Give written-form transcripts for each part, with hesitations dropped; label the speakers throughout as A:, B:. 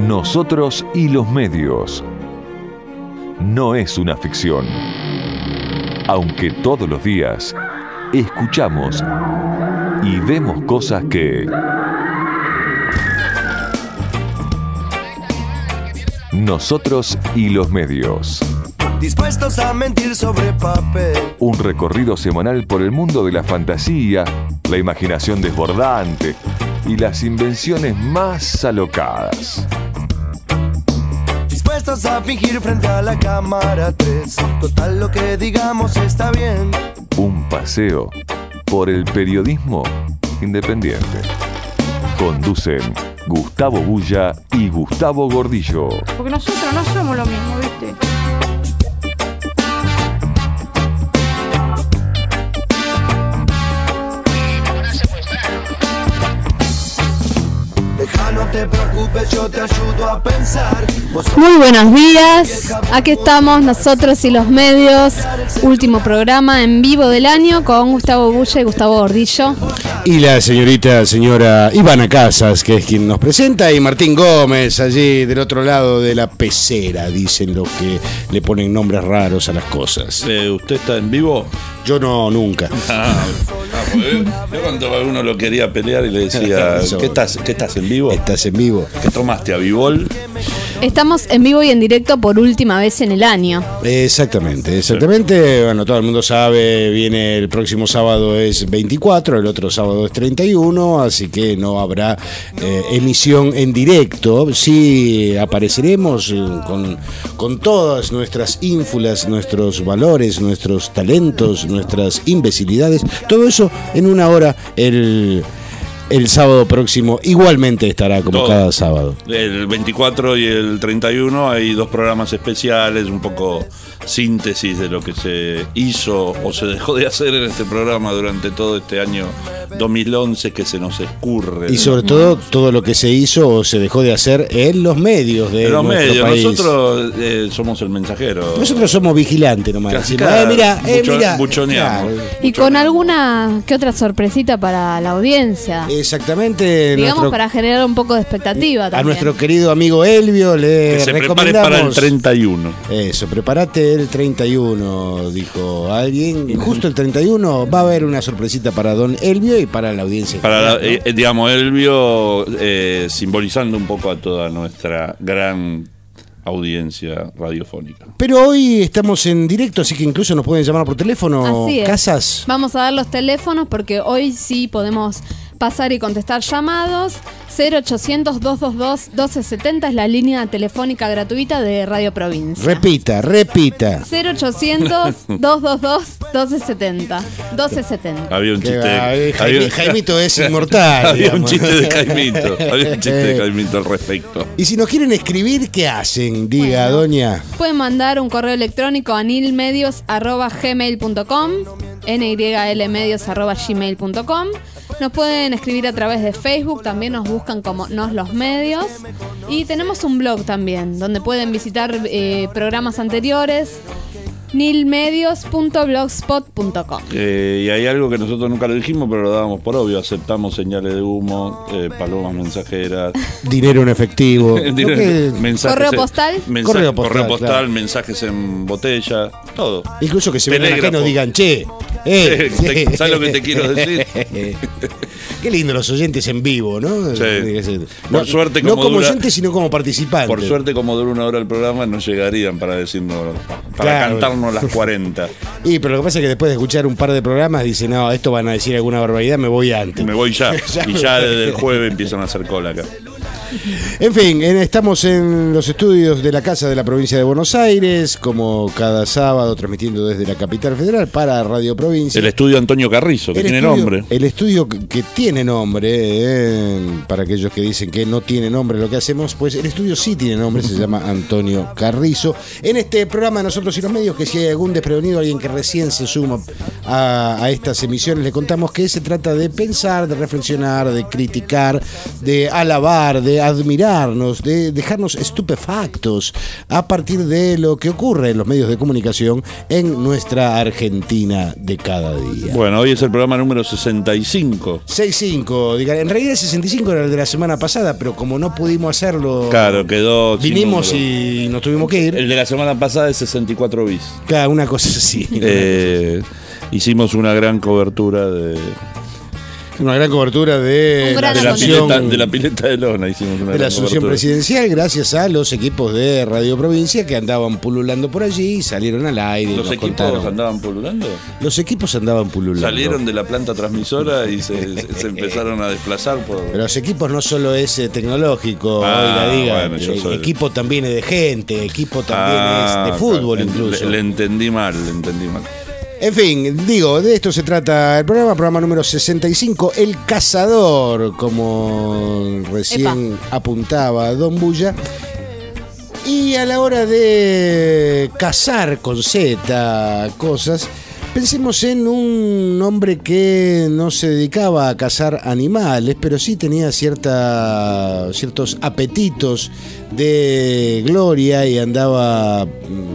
A: Nosotros y los medios. No es una ficción. Aunque todos los días escuchamos y vemos cosas que Nosotros y los medios.
B: Dispuestos a mentir sobre papel.
A: Un recorrido semanal por el mundo de la fantasía, la imaginación desbordante y las invenciones más alocadas.
B: Dispuestos a fingir frente a la cámara 3. Total, lo que digamos está bien.
A: Un paseo por el periodismo independiente. Conducen Gustavo Bulla y Gustavo Gordillo.
C: Porque nosotros no somos lo mismo, ¿viste?
B: No te preocupes, yo te ayudo a pensar.
C: Muy buenos días, aquí estamos nosotros y los medios. Último programa en vivo del año con Gustavo Bulla y Gustavo Gordillo.
D: Y la señora Ivana Casas, que es quien nos presenta, y Martín Gómez, allí del otro lado de la pecera, dicen los que le ponen nombres raros a las cosas.
E: ¿Usted está en vivo?
D: Yo no, nunca.
E: Yo cuando uno lo quería pelear y le decía, ¿qué estás en vivo?
D: ¿Estás en vivo?
E: ¿Qué tomaste, Avivol?
C: Estamos en vivo y en directo por última vez en el año.
D: Exactamente. Bueno, todo el mundo sabe, viene el próximo sábado es 24, el otro sábado es 31, así que no habrá emisión en directo. Sí apareceremos con todas nuestras ínfulas, nuestros valores, nuestros talentos, nuestras imbecilidades, todo eso en una hora el sábado próximo. Igualmente estará como todo, cada sábado.
E: El 24 y el 31 hay dos programas especiales, un poco síntesis de lo que se hizo o se dejó de hacer en este programa durante todo este año 2011 que se nos escurre.
D: Y sobre todo lo que se hizo o se dejó de hacer en los medios de nuestro país.
E: Nosotros somos el mensajero.
D: Nosotros somos vigilantes nomás.
E: Mira,
D: Claro.
E: buchoneamos.
C: Y con alguna que otra sorpresita para la audiencia.
D: Exactamente.
C: Digamos para generar un poco de expectativa también.
D: A nuestro querido amigo Elvio le
E: que se
D: recomendamos.
E: Prepare para el 31.
D: Eso, prepárate el 31, dijo alguien. Y justo el 31 va a haber una sorpresita para don Elvio y para la audiencia.
E: Para digamos, Elvio simbolizando un poco a toda nuestra gran audiencia radiofónica.
D: Pero hoy estamos en directo, así que incluso nos pueden llamar por teléfono.
C: Así es.
D: Casas.
C: Vamos a dar los teléfonos porque hoy sí podemos pasar y contestar llamados. 0800-222-1270 es la línea telefónica gratuita de Radio Provincia.
D: Repita.
C: 0800-222-1270. 1270.
E: Había un chiste.
D: Jaimito es inmortal.
E: Había un chiste de Jaimito al respecto.
D: Y si nos quieren escribir, ¿qué hacen? Diga, doña.
C: Pueden mandar un correo electrónico a nilmedios@gmail.com, nylmedios@gmail.com. Nos pueden escribir a través de Facebook, también nos buscan como Nos los Medios. Y tenemos un blog también, donde pueden visitar programas anteriores, nilmedios.blogspot.com.
E: Y hay algo que nosotros nunca lo dijimos, pero lo dábamos por obvio. Aceptamos señales de humo, palomas mensajeras,
D: dinero en efectivo,
C: correo postal,
D: correo postal,
E: claro. Mensajes en botella, todo.
D: Incluso que se vengan acá y nos digan, che,
E: ¿sabes lo que te quiero decir?
D: Qué lindo los oyentes en vivo, ¿no?
E: Sí. Por suerte,
D: no como oyentes, sino como participantes.
E: Por suerte, como dura una hora el programa, no llegarían para decirnos, para cantarnos las 40.
D: Y pero lo que pasa es que después de escuchar un par de programas dicen, no, esto van a decir alguna barbaridad, me voy antes.
E: Me voy ya. Y ya desde el jueves empiezan a hacer cola acá.
D: En fin, estamos en los estudios de la Casa de la Provincia de Buenos Aires, como cada sábado, transmitiendo desde la Capital Federal para Radio Provincia.
E: El estudio Antonio Carrizo, que tiene nombre.
D: El estudio que tiene nombre, para aquellos que dicen que no tiene nombre lo que hacemos, pues el estudio sí tiene nombre, se llama Antonio Carrizo. En este programa de Nosotros y los Medios, que si hay algún desprevenido, alguien que recién se suma a estas emisiones, le contamos que se trata de pensar, de reflexionar, de criticar, de alabar, de de admirarnos, de dejarnos estupefactos a partir de lo que ocurre en los medios de comunicación en nuestra Argentina de cada día.
E: Bueno, hoy es el programa número 65.
D: 65, diga, en realidad el 65 era el de la semana pasada, pero como no pudimos hacerlo,
E: Claro, quedó. sin
D: vinimos
E: número.
D: y nos tuvimos que ir.
E: El de la semana pasada es 64 bis.
D: Claro, una cosa así.
E: Hicimos una gran cobertura de
D: Una gran cobertura de
C: Un gran
D: la
E: la
D: asunción,
E: pileta, de la pileta de lona. Hicimos una
D: de la
E: gran
D: asunción
E: cobertura.
D: presidencial, gracias a los equipos de Radio Provincia que andaban pululando por allí y salieron al aire. y
E: ¿Los
D: nos
E: equipos
D: contaron.
E: andaban pululando?
D: Los equipos andaban pululando.
E: Salieron de la planta transmisora y se empezaron a desplazar por.
D: Pero los equipos no solo es tecnológico,
E: Ah,
D: diga,
E: bueno, yo soy-
D: equipo también es de gente, equipo también es de fútbol incluso.
E: Le entendí mal.
D: En fin, digo, de esto se trata el programa número 65, El Cazador, como recién apuntaba Don Bulla. Y a la hora de cazar con Z cosas, pensemos en un hombre que no se dedicaba a cazar animales, pero sí tenía ciertos apetitos de gloria y andaba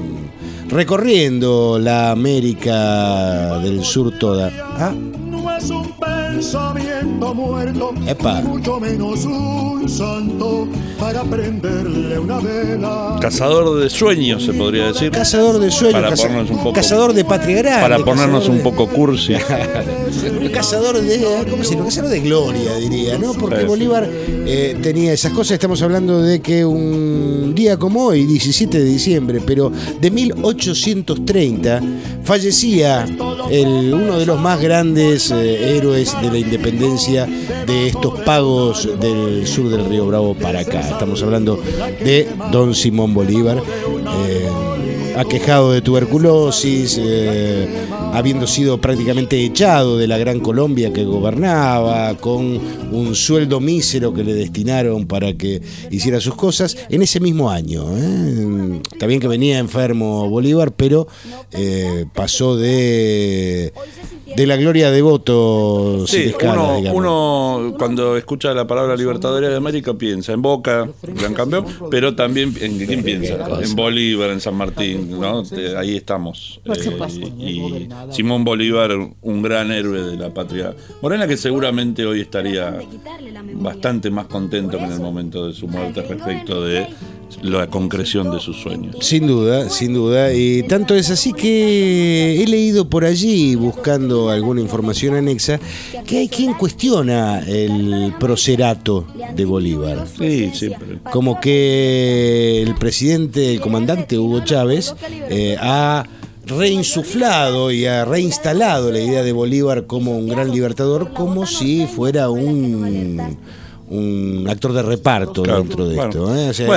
D: recorriendo la América del Sur toda. Ah,
F: No es un pensamiento muerto,
D: Epa.
F: mucho menos un santo para prenderle una vela.
E: Cazador de sueños, se podría decir.
D: cazador de sueños,
E: Para ponernos un poco-
D: cazador de patria grande.
E: Para ponernos
D: cazador
E: un
D: de-
E: poco cursi.
D: Cazador de, ¿cómo se llama? Cazador de gloria, diría, ¿no? Porque
E: Sí.
D: Bolívar tenía esas cosas. Estamos hablando de que un día como hoy, 17 de diciembre, pero de 1830, fallecía uno de los más grandes héroes de la independencia de estos pagos del sur del Río Bravo para acá. Estamos hablando de Don Simón Bolívar, aquejado de tuberculosis, habiendo sido prácticamente echado de la Gran Colombia que gobernaba, con un sueldo mísero que le destinaron para que hiciera sus cosas, en ese mismo año. Está bien que venía enfermo Bolívar, pero pasó de la gloria de voto sin
E: Sí,
D: escala, digamos.
E: uno cuando escucha la palabra Libertadores de América piensa en Boca, gran campeón, pero también en quién piensa, en Bolívar, en San Martín, ¿no? Ahí estamos.
C: Por supuesto.
E: Y Simón Bolívar, un gran héroe de la patria morena, que seguramente hoy estaría bastante más contento que en el momento de su muerte respecto de la concreción de sus sueños.
D: Sin duda, y tanto es así que he leído por allí, buscando alguna información anexa, que hay quien cuestiona el procerato de Bolívar.
E: Sí, siempre.
D: Como que el presidente, el comandante Hugo Chávez, ha reinsuflado y ha reinstalado la idea de Bolívar como un gran libertador, como si fuera un actor de reparto
E: Claro,
D: dentro de
E: bueno.
D: esto. O sea,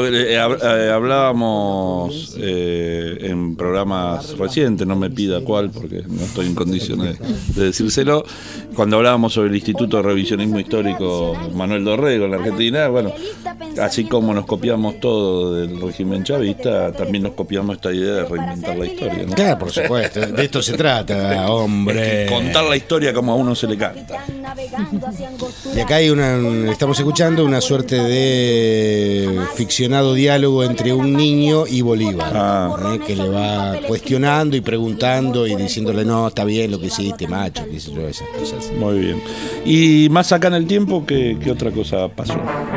E: Hablábamos en programas recientes, no me pida cuál porque no estoy en condiciones de decírselo, cuando hablábamos sobre el Instituto de Revisionismo Histórico Manuel Dorrego en la Argentina, bueno, así como nos copiamos todo del régimen chavista, también nos copiamos esta idea de reinventar la historia, ¿no?
D: Claro, por supuesto, de esto se trata, hombre.
E: Contar la historia como a uno se le canta.
D: Y acá hay estamos escuchando una suerte de ficcionado diálogo entre un niño y Bolívar, que le va cuestionando y preguntando y diciéndole, no, está bien lo que hiciste, macho, qué sé yo, esas cosas.
E: Muy bien. Y más acá en el tiempo, ¿qué otra cosa pasó?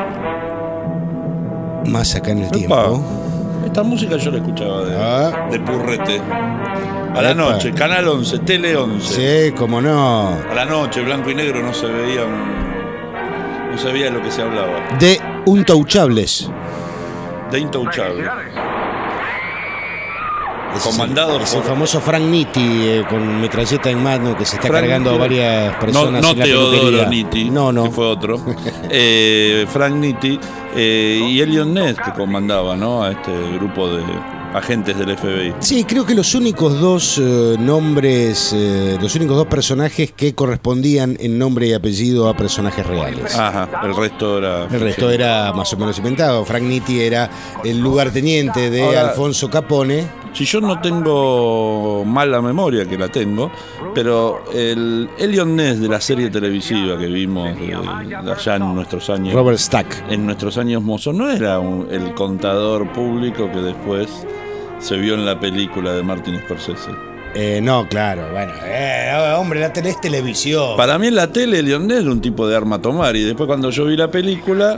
D: Más acá en el
E: Epa,
D: tiempo.
E: esta música yo la escuchaba de Purrete. A la
D: Epa.
E: noche, Canal 11, Tele 11.
D: Sí, cómo no.
E: A la noche, blanco y negro, no se veía lo que se hablaba.
D: De Intouchables.
E: De Intouchable.
D: Ese
E: Comandado
D: es el
E: por-
D: famoso Frank Nitti con metralleta en mano que se está
E: Frank
D: cargando a
E: Nitti.
D: varias personas
E: No
D: en la
E: Teodoro
D: peluquería.
E: Nitti,
D: No.
E: que fue otro. Frank Nitti y Elliot Ness, que comandaba, ¿no?, a este grupo de agentes del FBI.
D: Sí, creo que los únicos dos nombres, los únicos dos personajes que correspondían en nombre y apellido a personajes reales.
E: Ajá, el resto era...
D: El resto era más o menos inventado. Frank Nitti era el lugarteniente de
E: Ahora-
D: Alfonso Capone.
E: Si yo no tengo mala memoria, que la tengo, pero el Eliot Ness de la serie televisiva que vimos allá en nuestros años...
D: Robert Stack.
E: En nuestros años mozos, no era el contador público que después se vio en la película de Martin Scorsese.
D: No, claro, bueno. Hombre, la tele es televisión.
E: Para mí en la tele Eliot Ness era un tipo de arma a tomar. Y después cuando yo vi la película,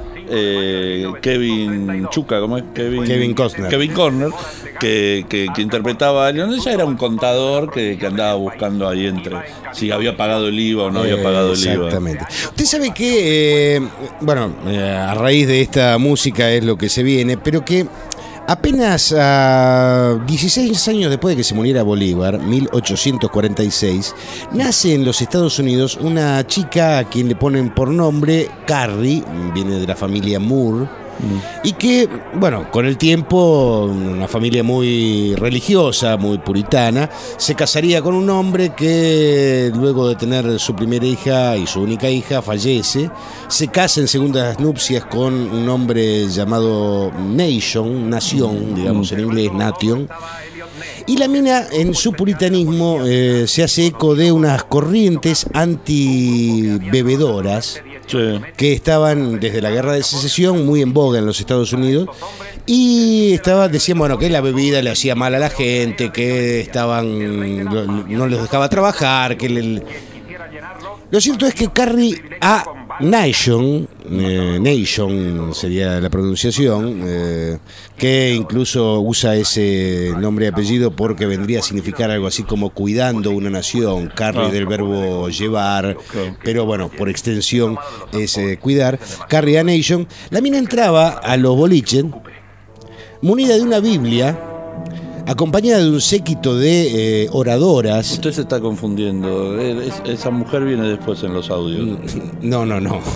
E: Kevin Chuka, ¿cómo es?
D: Kevin Costner.
E: Kevin Costner, que interpretaba a Eliot Ness, ya era un contador que andaba buscando ahí entre si había pagado el IVA o no había pagado el IVA.
D: Exactamente. Usted sabe que, a raíz de esta música es lo que se viene, pero que apenas 16 años después de que se muriera Bolívar, 1846, nace en los Estados Unidos una chica a quien le ponen por nombre Carrie, viene de la familia Moore, y que, bueno, con el tiempo, una familia muy religiosa, muy puritana, se casaría con un hombre que luego de tener su primera hija y su única hija fallece, se casa en segundas nupcias con un hombre llamado Nación, digamos en inglés, Nation. Y la mina, en su puritanismo, se hace eco de unas corrientes antibebedoras, sí, que estaban desde la Guerra de Secesión muy en boga en los Estados Unidos. Y decían, bueno, que la bebida le hacía mal a la gente, que no les dejaba trabajar, Lo cierto es que Carrie a Nation sería la pronunciación, que incluso usa ese nombre y apellido porque vendría a significar algo así como cuidando una nación. Carrie del verbo llevar, pero bueno, por extensión es cuidar. Carrie a Nation. La mina entraba a los boliches munida de una Biblia, acompañada de un séquito de oradoras.
E: Usted se está confundiendo. Esa mujer viene después en los audios.
D: No.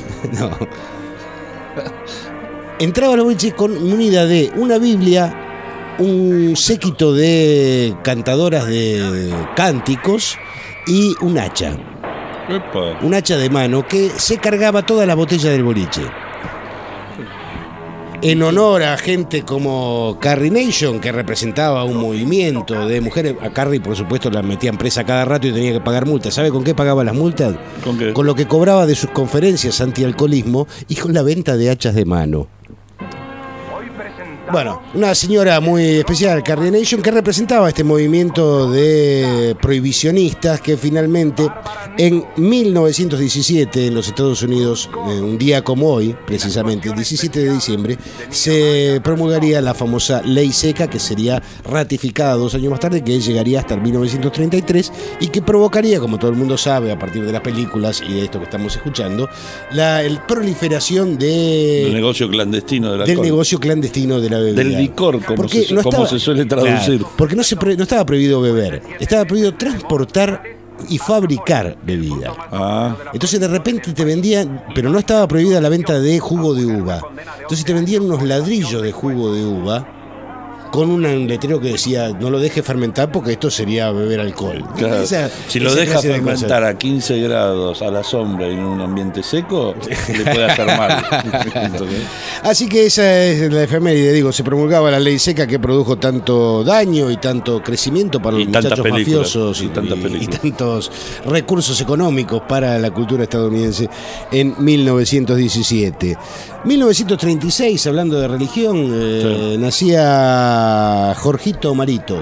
D: Entraba a la noche munida de una Biblia, un séquito de cantadoras de cánticos y un hacha.
E: ¡Epa!
D: Un hacha de mano que se cargaba toda la botella del boliche. En honor a gente como Carrie Nation, que representaba un movimiento de mujeres. A Carrie, por supuesto, la metían presa cada rato y tenía que pagar multas. ¿Sabe con qué pagaba las multas?
E: ¿Con qué?
D: Con lo que cobraba de sus conferencias antialcoholismo y con la venta de hachas de mano. Bueno, una señora muy especial, Carrie Nation, que representaba este movimiento de prohibicionistas que finalmente en 1917 en los Estados Unidos, un día como hoy, precisamente el 17 de diciembre, se promulgaría la famosa Ley Seca, que sería ratificada 2 años más tarde, que llegaría hasta el 1933 y que provocaría, como todo el mundo sabe a partir de las películas y de esto que estamos escuchando, la proliferación
E: del negocio clandestino del alcohol.
D: Del negocio clandestino de la bebida.
E: Del licor, como se suele traducir.
D: Claro, porque no estaba prohibido beber, estaba prohibido transportar y fabricar bebida. Entonces de repente te vendían, pero no estaba prohibida la venta de jugo de uva. Entonces te vendían unos ladrillos de jugo de uva con un letrero que decía no lo deje fermentar porque esto sería beber alcohol.
E: Claro. Si lo deja fermentar a 15 grados a la sombra en un ambiente seco, le puede hacer mal.
D: Así que esa es la efeméride, digo, se promulgaba la Ley Seca que produjo tanto daño y tanto crecimiento para los muchachos mafiosos y tantos recursos económicos para la cultura estadounidense en 1917. 1936, hablando de religión, nacía Jorgito Marito,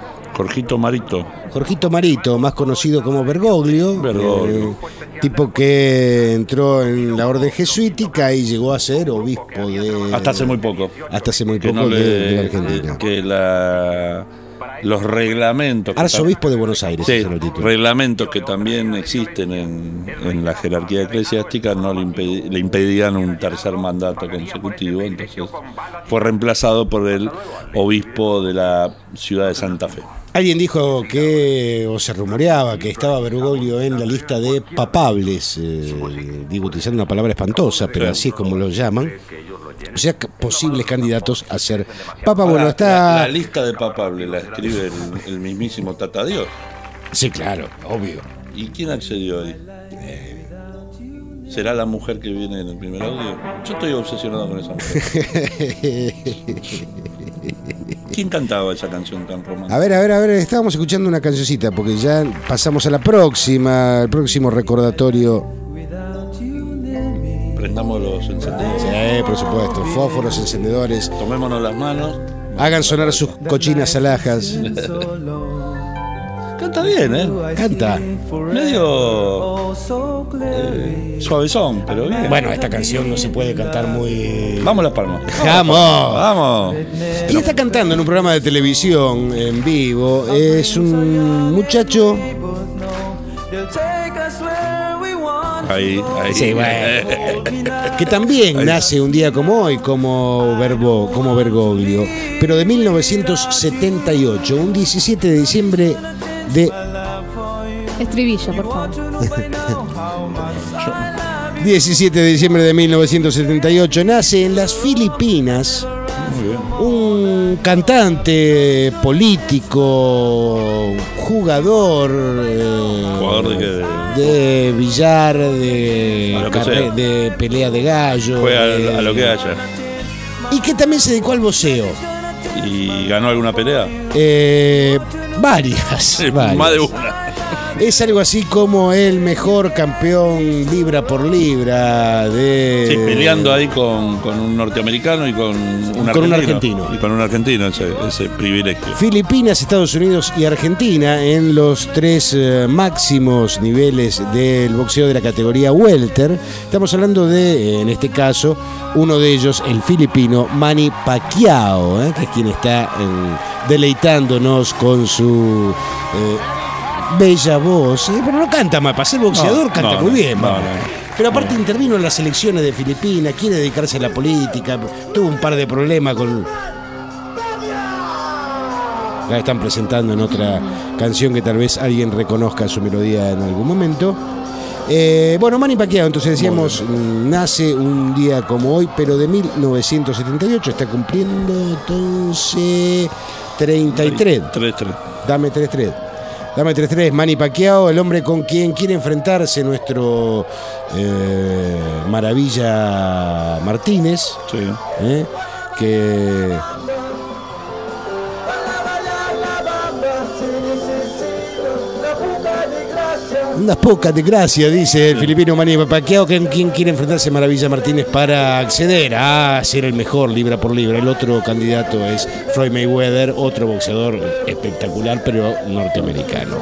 D: más conocido como Bergoglio. Tipo que entró en la orden jesuítica y llegó a ser obispo de...
E: Hasta hace muy poco
D: de Argentina.
E: Los reglamentos...
D: Arzobispo de Buenos Aires.
E: Sí, reglamentos que también existen en la jerarquía eclesiástica no le impedían un tercer mandato consecutivo, entonces fue reemplazado por el obispo de la ciudad de Santa Fe.
D: Alguien dijo o se rumoreaba que estaba Bergoglio en la lista de papables, digo utilizando una palabra espantosa, pero así es como lo llaman. O sea, posibles candidatos a ser papa.
E: Ahora,
D: bueno, está...
E: La lista de papables la escribe el mismísimo Tata Dios.
D: Sí, claro, obvio.
E: ¿Y quién accedió ahí? ¿Será la mujer que viene en el primer audio? Yo estoy obsesionado con esa mujer. ¿Quién cantaba esa canción tan romántica?
D: A ver, estábamos escuchando una cancioncita porque ya pasamos a la próxima, al próximo recordatorio.
E: Prendamos los encendedores.
D: Sí, por supuesto, fósforos, encendedores.
E: Tomémonos las manos.
D: Hagan sonar sus cochinas alhajas.
E: Canta bien, ¿eh?
D: Canta.
E: Medio suavezón, pero bien.
D: Bueno, esta canción no se puede cantar muy...
E: Vamos Las Palmas.
D: ¡Vamos!
E: Vamos.
D: ¿Quién está cantando en un programa de televisión en vivo? Es un muchacho...
E: Ahí.
D: Sí, bueno. Que también nace un día como hoy, como Bergoglio, pero de 1978, un 17 de diciembre de...
C: Estribillo, por favor.
D: 17 de diciembre de 1978, nace en las Filipinas un cantante, político, jugador
E: ¿Jugador de qué?
D: de billar,
E: A lo que sea.
D: de pelea de gallo.
E: Juega a lo que haya.
D: Y que también se dedicó al boxeo.
E: ¿Y ganó alguna pelea?
D: Varias.
E: Más de una.
D: Es algo así como el mejor campeón libra por libra de...
E: Sí, peleando ahí con un norteamericano y con un argentino. Y con un argentino, ese privilegio.
D: Filipinas, Estados Unidos y Argentina en los tres máximos niveles del boxeo de la categoría welter. Estamos hablando de, en este caso, uno de ellos, el filipino Manny Pacquiao, que es quien está deleitándonos con su... bella voz, pero no canta mal. Para ser boxeador canta muy bien. Pero aparte intervino en las elecciones de Filipinas, quiere dedicarse a la política, tuvo un par de problemas con... La están presentando en otra canción que tal vez alguien reconozca su melodía en algún momento. Bueno, Manny Pacquiao, entonces decíamos, nace un día como hoy, pero de 1978, está cumpliendo entonces 33.
E: 3-3.
D: Dame 3-3. Dame 3-3, Manny Pacquiao, el hombre con quien quiere enfrentarse nuestro Maravilla Martínez.
E: Sí.
D: Que... Unas pocas de gracia, dice el filipino Manny Pacquiao, que quien quiere enfrentarse a Maravilla Martínez para acceder a ser el mejor libra por libra. El otro candidato es Floyd Mayweather, otro boxeador espectacular, pero norteamericano.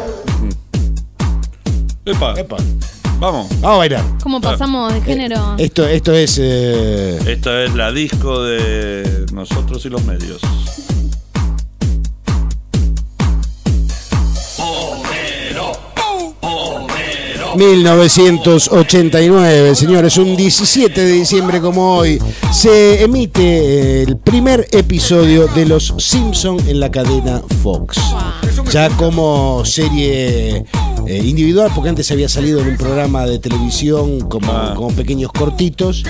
E: Epa. Vamos
D: a bailar.
C: ¿Cómo pasamos de género?
D: Esto es...
E: Esta es la disco de Nosotros y los Medios.
D: 1989, señores, un 17 de diciembre como hoy, se emite el primer episodio de Los Simpson en la cadena Fox. Ya como serie individual, porque antes había salido en un programa de televisión como pequeños cortitos.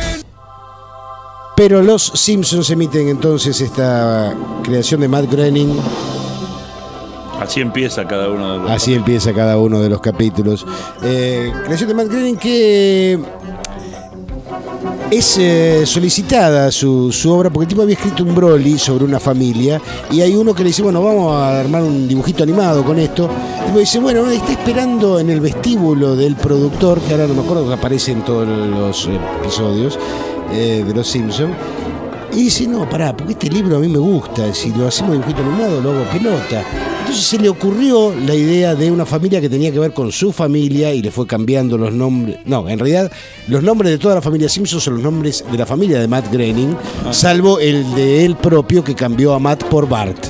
D: Pero Los Simpsons emiten entonces esta creación de Matt Groening.
E: Así empieza cada uno de los
D: capítulos. Creación de Matt Groening, que es solicitada su obra porque el tipo había escrito un Broly sobre una familia y hay uno que le dice, bueno, vamos a armar un dibujito animado con esto. El tipo dice, bueno, está esperando en el vestíbulo del productor, que ahora no me acuerdo que aparece en todos los episodios de Los Simpsons. Y dice, no, pará, porque este libro a mí me gusta, si lo hacemos dibujito animado lo hago pelota. Entonces se le ocurrió la idea de una familia que tenía que ver con su familia y le fue cambiando los nombres. No, en realidad los nombres de toda la familia Simpson son los nombres de la familia de Matt Groening, salvo el de él propio que cambió a Matt por Bart.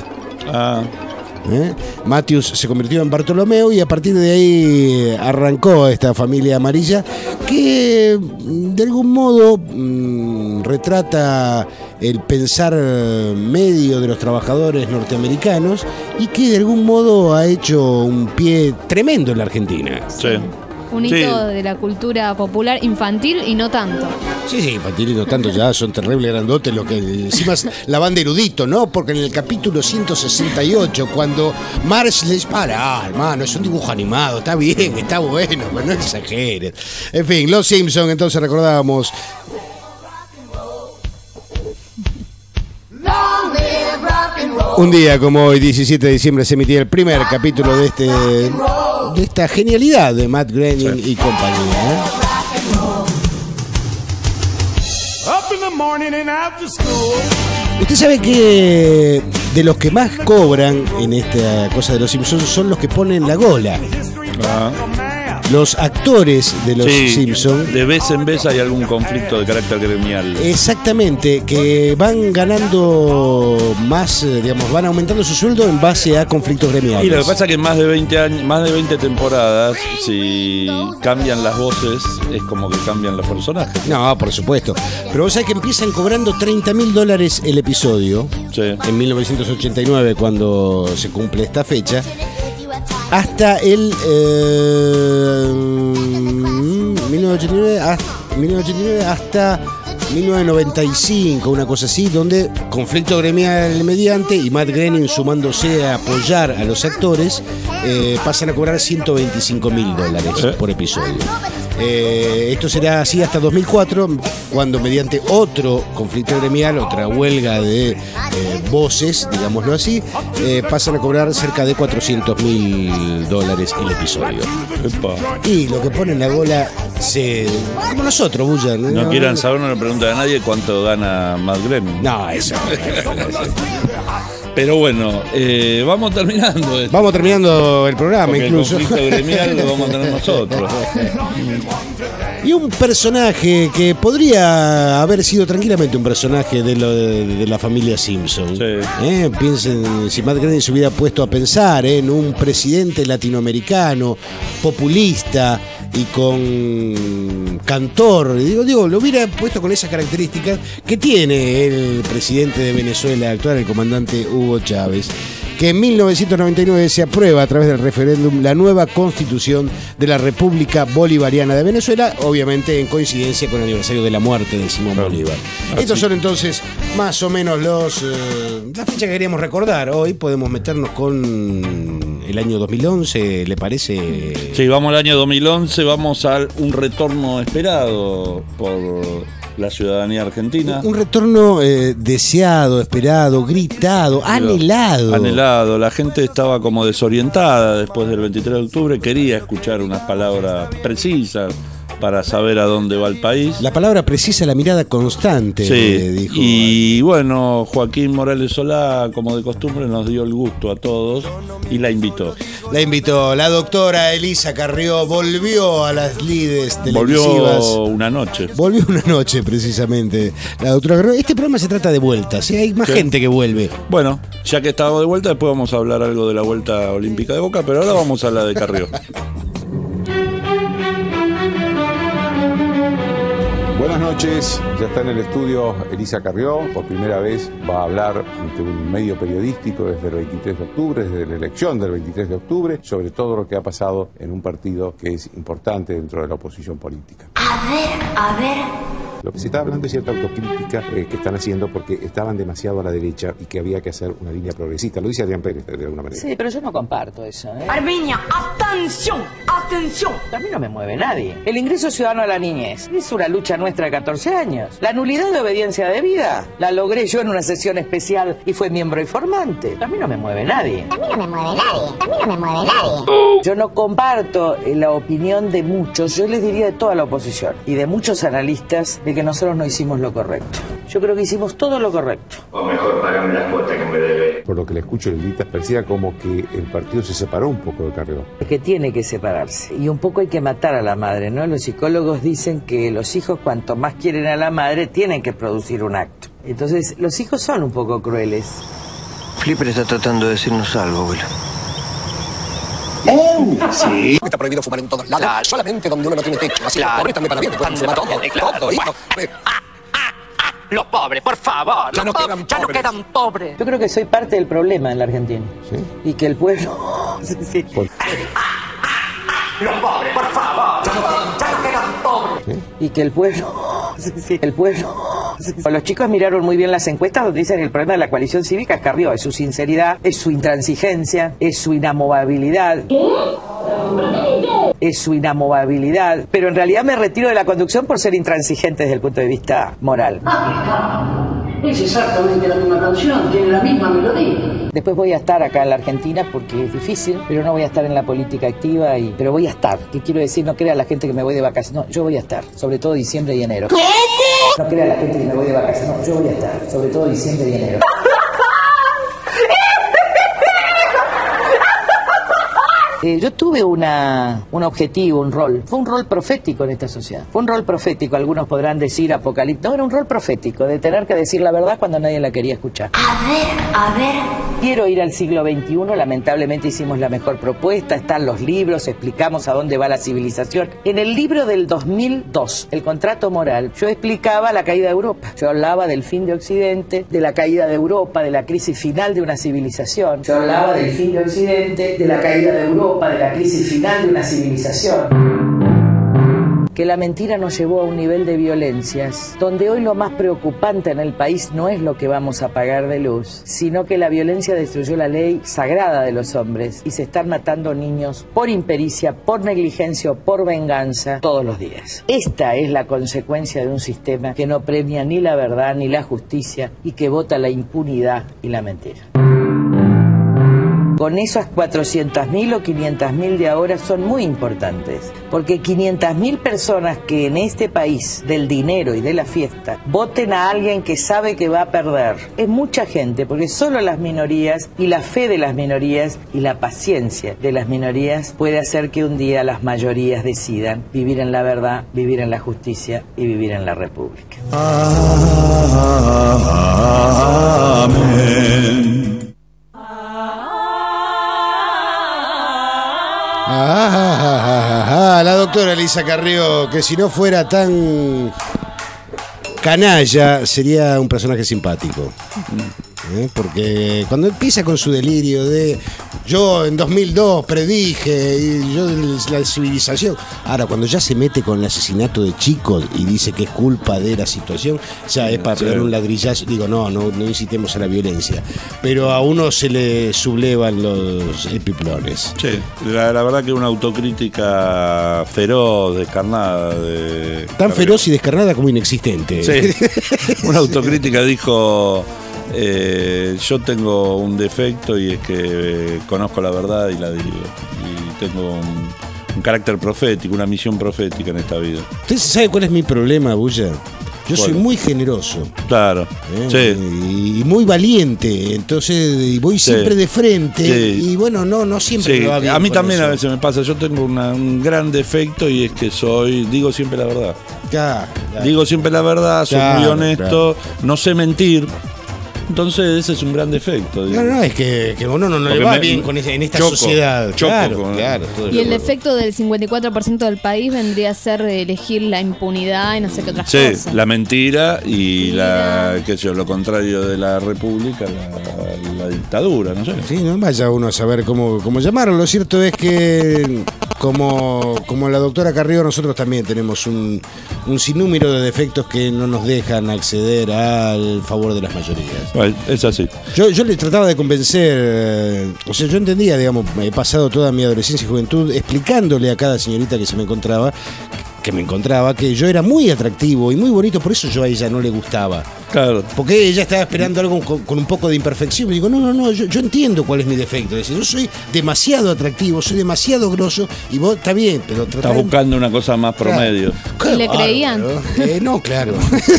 D: Matthews se convirtió en Bartolomeo y a partir de ahí arrancó esta familia amarilla que de algún modo retrata el pensar medio de los trabajadores norteamericanos y que de algún modo ha hecho un pie tremendo en la Argentina.
E: Sí.
C: Un hito de la cultura popular infantil y no tanto.
D: Sí, infantil y no tanto, ya son terribles grandotes, lo que encima es la banda erudito, ¿no? Porque en el capítulo 168, cuando Marge les para, hermano, es un dibujo animado, está bien, está bueno, pero no exageres. En fin, Los Simpsons, entonces recordábamos.
G: Long live rock and
D: Un día como hoy, 17 de diciembre, se emitía el primer capítulo de esta genialidad de Matt Groening y compañía. Usted sabe que de los que más cobran en esta cosa de los Simpsons son los que ponen la gola. Los actores de los Simpsons.
E: De vez en vez hay algún conflicto de carácter gremial.
D: Exactamente, que van ganando más, digamos, van aumentando su sueldo en base a conflictos gremiales.
E: Y lo que pasa es que más de 20 años, más de 20 temporadas, si cambian las voces, es como que cambian los personajes.
D: No, por supuesto. Pero vos sabés que empiezan cobrando $30.000 el episodio, en 1989, cuando se cumple esta fecha, hasta el 1989 hasta 1995, una cosa así, donde conflicto gremial mediante y Matt Groening sumándose a apoyar a los actores, pasan a cobrar $125.000 por episodio. Esto será así hasta 2004, cuando mediante otro conflicto gremial, otra huelga de voces, digámoslo así, pasan a cobrar cerca de $400.000 el episodio.
E: Epa.
D: Y lo que ponen la gola, como nosotros, Bulla.
E: No quieran saber, no le preguntan a nadie cuánto gana Matt Groening.
D: No, eso.
E: Pero bueno, vamos terminando esto.
D: Vamos terminando el programa. Porque incluso
E: el conflicto gremial lo vamos a tener nosotros.
D: Y un personaje que podría haber sido tranquilamente un personaje de la familia Simpson.
E: Sí.
D: Piensen, si Matt Groening se hubiera puesto a pensar en un presidente latinoamericano, populista y con cantor, digo, lo hubiera puesto con esas características que tiene el presidente de Venezuela actual, el comandante Hugo Chávez, que en 1999 se aprueba a través del referéndum la nueva constitución de la República Bolivariana de Venezuela, obviamente en coincidencia con el aniversario de la muerte de Simón Bolívar. Estos son entonces más o menos la fecha que queríamos recordar. Hoy podemos meternos con el año 2011, ¿le parece?
E: Sí, vamos al año 2011, vamos a un retorno esperado por la ciudadanía argentina. Un
D: retorno deseado, esperado, gritado, anhelado.
E: Anhelado. La gente estaba como desorientada después del 23 de octubre, quería escuchar unas palabras precisas para saber a dónde va el país. La palabra precisa, la mirada constante, dijo. Y bueno, Joaquín Morales Solá, como de costumbre, nos dio el gusto a todos y la invitó. La doctora Elisa Carrió volvió a las lides televisivas. Volvió una noche, precisamente. La doctora Carrió. Este programa se trata de vueltas, hay más gente que vuelve. Bueno, ya que estamos de vuelta, después vamos a hablar algo de la vuelta olímpica de Boca, pero ahora vamos a la de Carrió.
G: Buenas noches, ya está en el estudio Elisa Carrió, por primera vez va a hablar ante un medio periodístico desde el 23 de octubre, desde la elección del 23 de octubre, sobre todo lo que ha pasado en un partido que es importante dentro de la oposición política.
H: A ver.
G: Lo que se está hablando es cierta autocrítica que están haciendo porque estaban demasiado a la derecha y que había que hacer una línea progresista. Lo dice Adrián Pérez, de alguna manera.
H: Sí, pero yo no comparto eso. Arminia, atención, atención. A mí no me mueve nadie. El ingreso ciudadano a la niñez es una lucha nuestra de 14 años. La nulidad de obediencia debida la logré yo en una sesión especial y fue miembro informante. A mí no me mueve nadie.
I: A mí no me mueve nadie. A mí no me mueve nadie.
H: Yo no comparto la opinión de muchos, yo les diría de toda la oposición y de muchos analistas de que nosotros no hicimos lo correcto. Yo creo que hicimos todo lo correcto.
J: O mejor pagame la cuota que me debe.
G: Por lo que le escucho, Lilita, parecía como que el partido se separó un poco de Carrió.
H: Es que tiene que separarse. Y un poco hay que matar a la madre, ¿no? Los psicólogos dicen que los hijos, cuanto más quieren a la madre, tienen que producir un acto. Entonces, los hijos son un poco crueles.
K: Flipper está tratando de decirnos algo, abuelo.
L: Sí. Está prohibido fumar en todos lados, claro. Solamente donde uno no tiene techo. Así claro. Los pobres también para bien, pueden fumar todo. Claro.
H: Los pobres, por favor. Ya no quedan pobres. Yo creo que soy parte del problema en la Argentina. ¿Sí? Y que el pueblo... sí. Los pobres, por favor. Ya no quedan pobres. ¿Sí? Y que el pueblo... sí. El pueblo... Los chicos miraron muy bien las encuestas donde dicen que el problema de la coalición cívica es Carrió, es su sinceridad, es su intransigencia, es su inamovabilidad. Es su inamovabilidad, pero en realidad me retiro de la conducción por ser intransigente desde el punto de vista moral.
M: Es exactamente la misma canción, tiene la misma melodía.
H: Después voy a estar acá en la Argentina porque es difícil, pero no voy a estar en la política activa, pero voy a estar. ¿Qué quiero decir? No crea la gente que me voy de vacaciones. No, yo voy a estar, sobre todo diciembre y enero. ¿Cómo? No crea la gente que me voy de vacaciones. No, yo voy a estar, sobre todo diciembre y enero. Yo tuve un objetivo, un rol. Fue un rol profético en esta sociedad. Fue un rol profético, algunos podrán decir apocalíptico. No, era un rol profético, de tener que decir la verdad cuando nadie la quería escuchar.
I: A ver.
H: Quiero ir al siglo XXI, lamentablemente hicimos la mejor propuesta, están los libros, explicamos a dónde va la civilización. En el libro del 2002, El contrato moral, yo explicaba la caída de Europa. Yo hablaba del fin de Occidente, de la caída de Europa, de la crisis final de una civilización. Yo hablaba del fin de Occidente, de la caída de Europa, de la crisis final de una civilización. Que la mentira nos llevó a un nivel de violencias donde hoy lo más preocupante en el país no es lo que vamos a pagar de luz, sino que la violencia destruyó la ley sagrada de los hombres y se están matando niños por impericia, por negligencia o por venganza todos los días. Esta es la consecuencia de un sistema que no premia ni la verdad ni la justicia y que vota la impunidad y la mentira. Con esas 400.000 o 500.000 de ahora son muy importantes, porque 500.000 personas que en este país del dinero y de la fiesta voten a alguien que sabe que va a perder, es mucha gente, porque solo las minorías y la fe de las minorías y la paciencia de las minorías puede hacer que un día las mayorías decidan vivir en la verdad, vivir en la justicia y vivir en la república.
E: Amén.
D: La doctora Elisa Carrió, que si no fuera tan canalla, sería un personaje simpático. Porque cuando empieza con su delirio de yo en 2002 predije y yo la civilización, ahora cuando ya se mete con el asesinato de chicos y dice que es culpa de la situación, ya es para pegar un ladrillazo. Digo, no incitemos a la violencia, pero a uno se le sublevan los epiplones.
E: Sí, la verdad que una autocrítica feroz, descarnada.
D: Tan feroz y descarnada como inexistente.
E: Sí, una autocrítica dijo... yo tengo un defecto y es que conozco la verdad y la digo. Y tengo un carácter profético, una misión profética en esta vida.
D: ¿Usted sabe cuál es mi problema, Bulla? Yo soy muy generoso.
E: Claro. Sí.
D: Y muy valiente. Entonces voy siempre de frente. Sí. Y bueno, no siempre me va bien.
E: A mí también
D: eso.
E: A veces me pasa. Yo tengo un gran defecto y es que digo siempre la verdad.
D: Claro.
E: Digo siempre la verdad, soy muy honesto, no sé mentir. Entonces ese es un gran defecto.
D: No, es que uno no le va bien en esta sociedad. Claro.
C: Y el defecto del 54% del país vendría a ser elegir la impunidad y no sé qué otras cosas.
E: Sí, la mentira y lo contrario de la república, la dictadura, no sé.
D: Sí, no vaya uno a saber cómo llamarlo. Lo cierto es que como la doctora Carrió, nosotros también tenemos un sinnúmero de defectos que no nos dejan acceder al favor de las mayorías.
E: Bueno, es así.
D: Yo le trataba de convencer, yo entendía, digamos, he pasado toda mi adolescencia y juventud explicándole a cada señorita que me encontraba que yo era muy atractivo y muy bonito, por eso yo a ella no le gustaba.
E: Claro.
D: Porque ella estaba esperando algo con un poco de imperfección. Y digo, no, yo entiendo cuál es mi defecto. Es decir, yo soy demasiado atractivo, soy demasiado grosso y vos está bien, pero
E: estás buscando una cosa más promedio.
C: ¿Y le creían?
D: No, claro.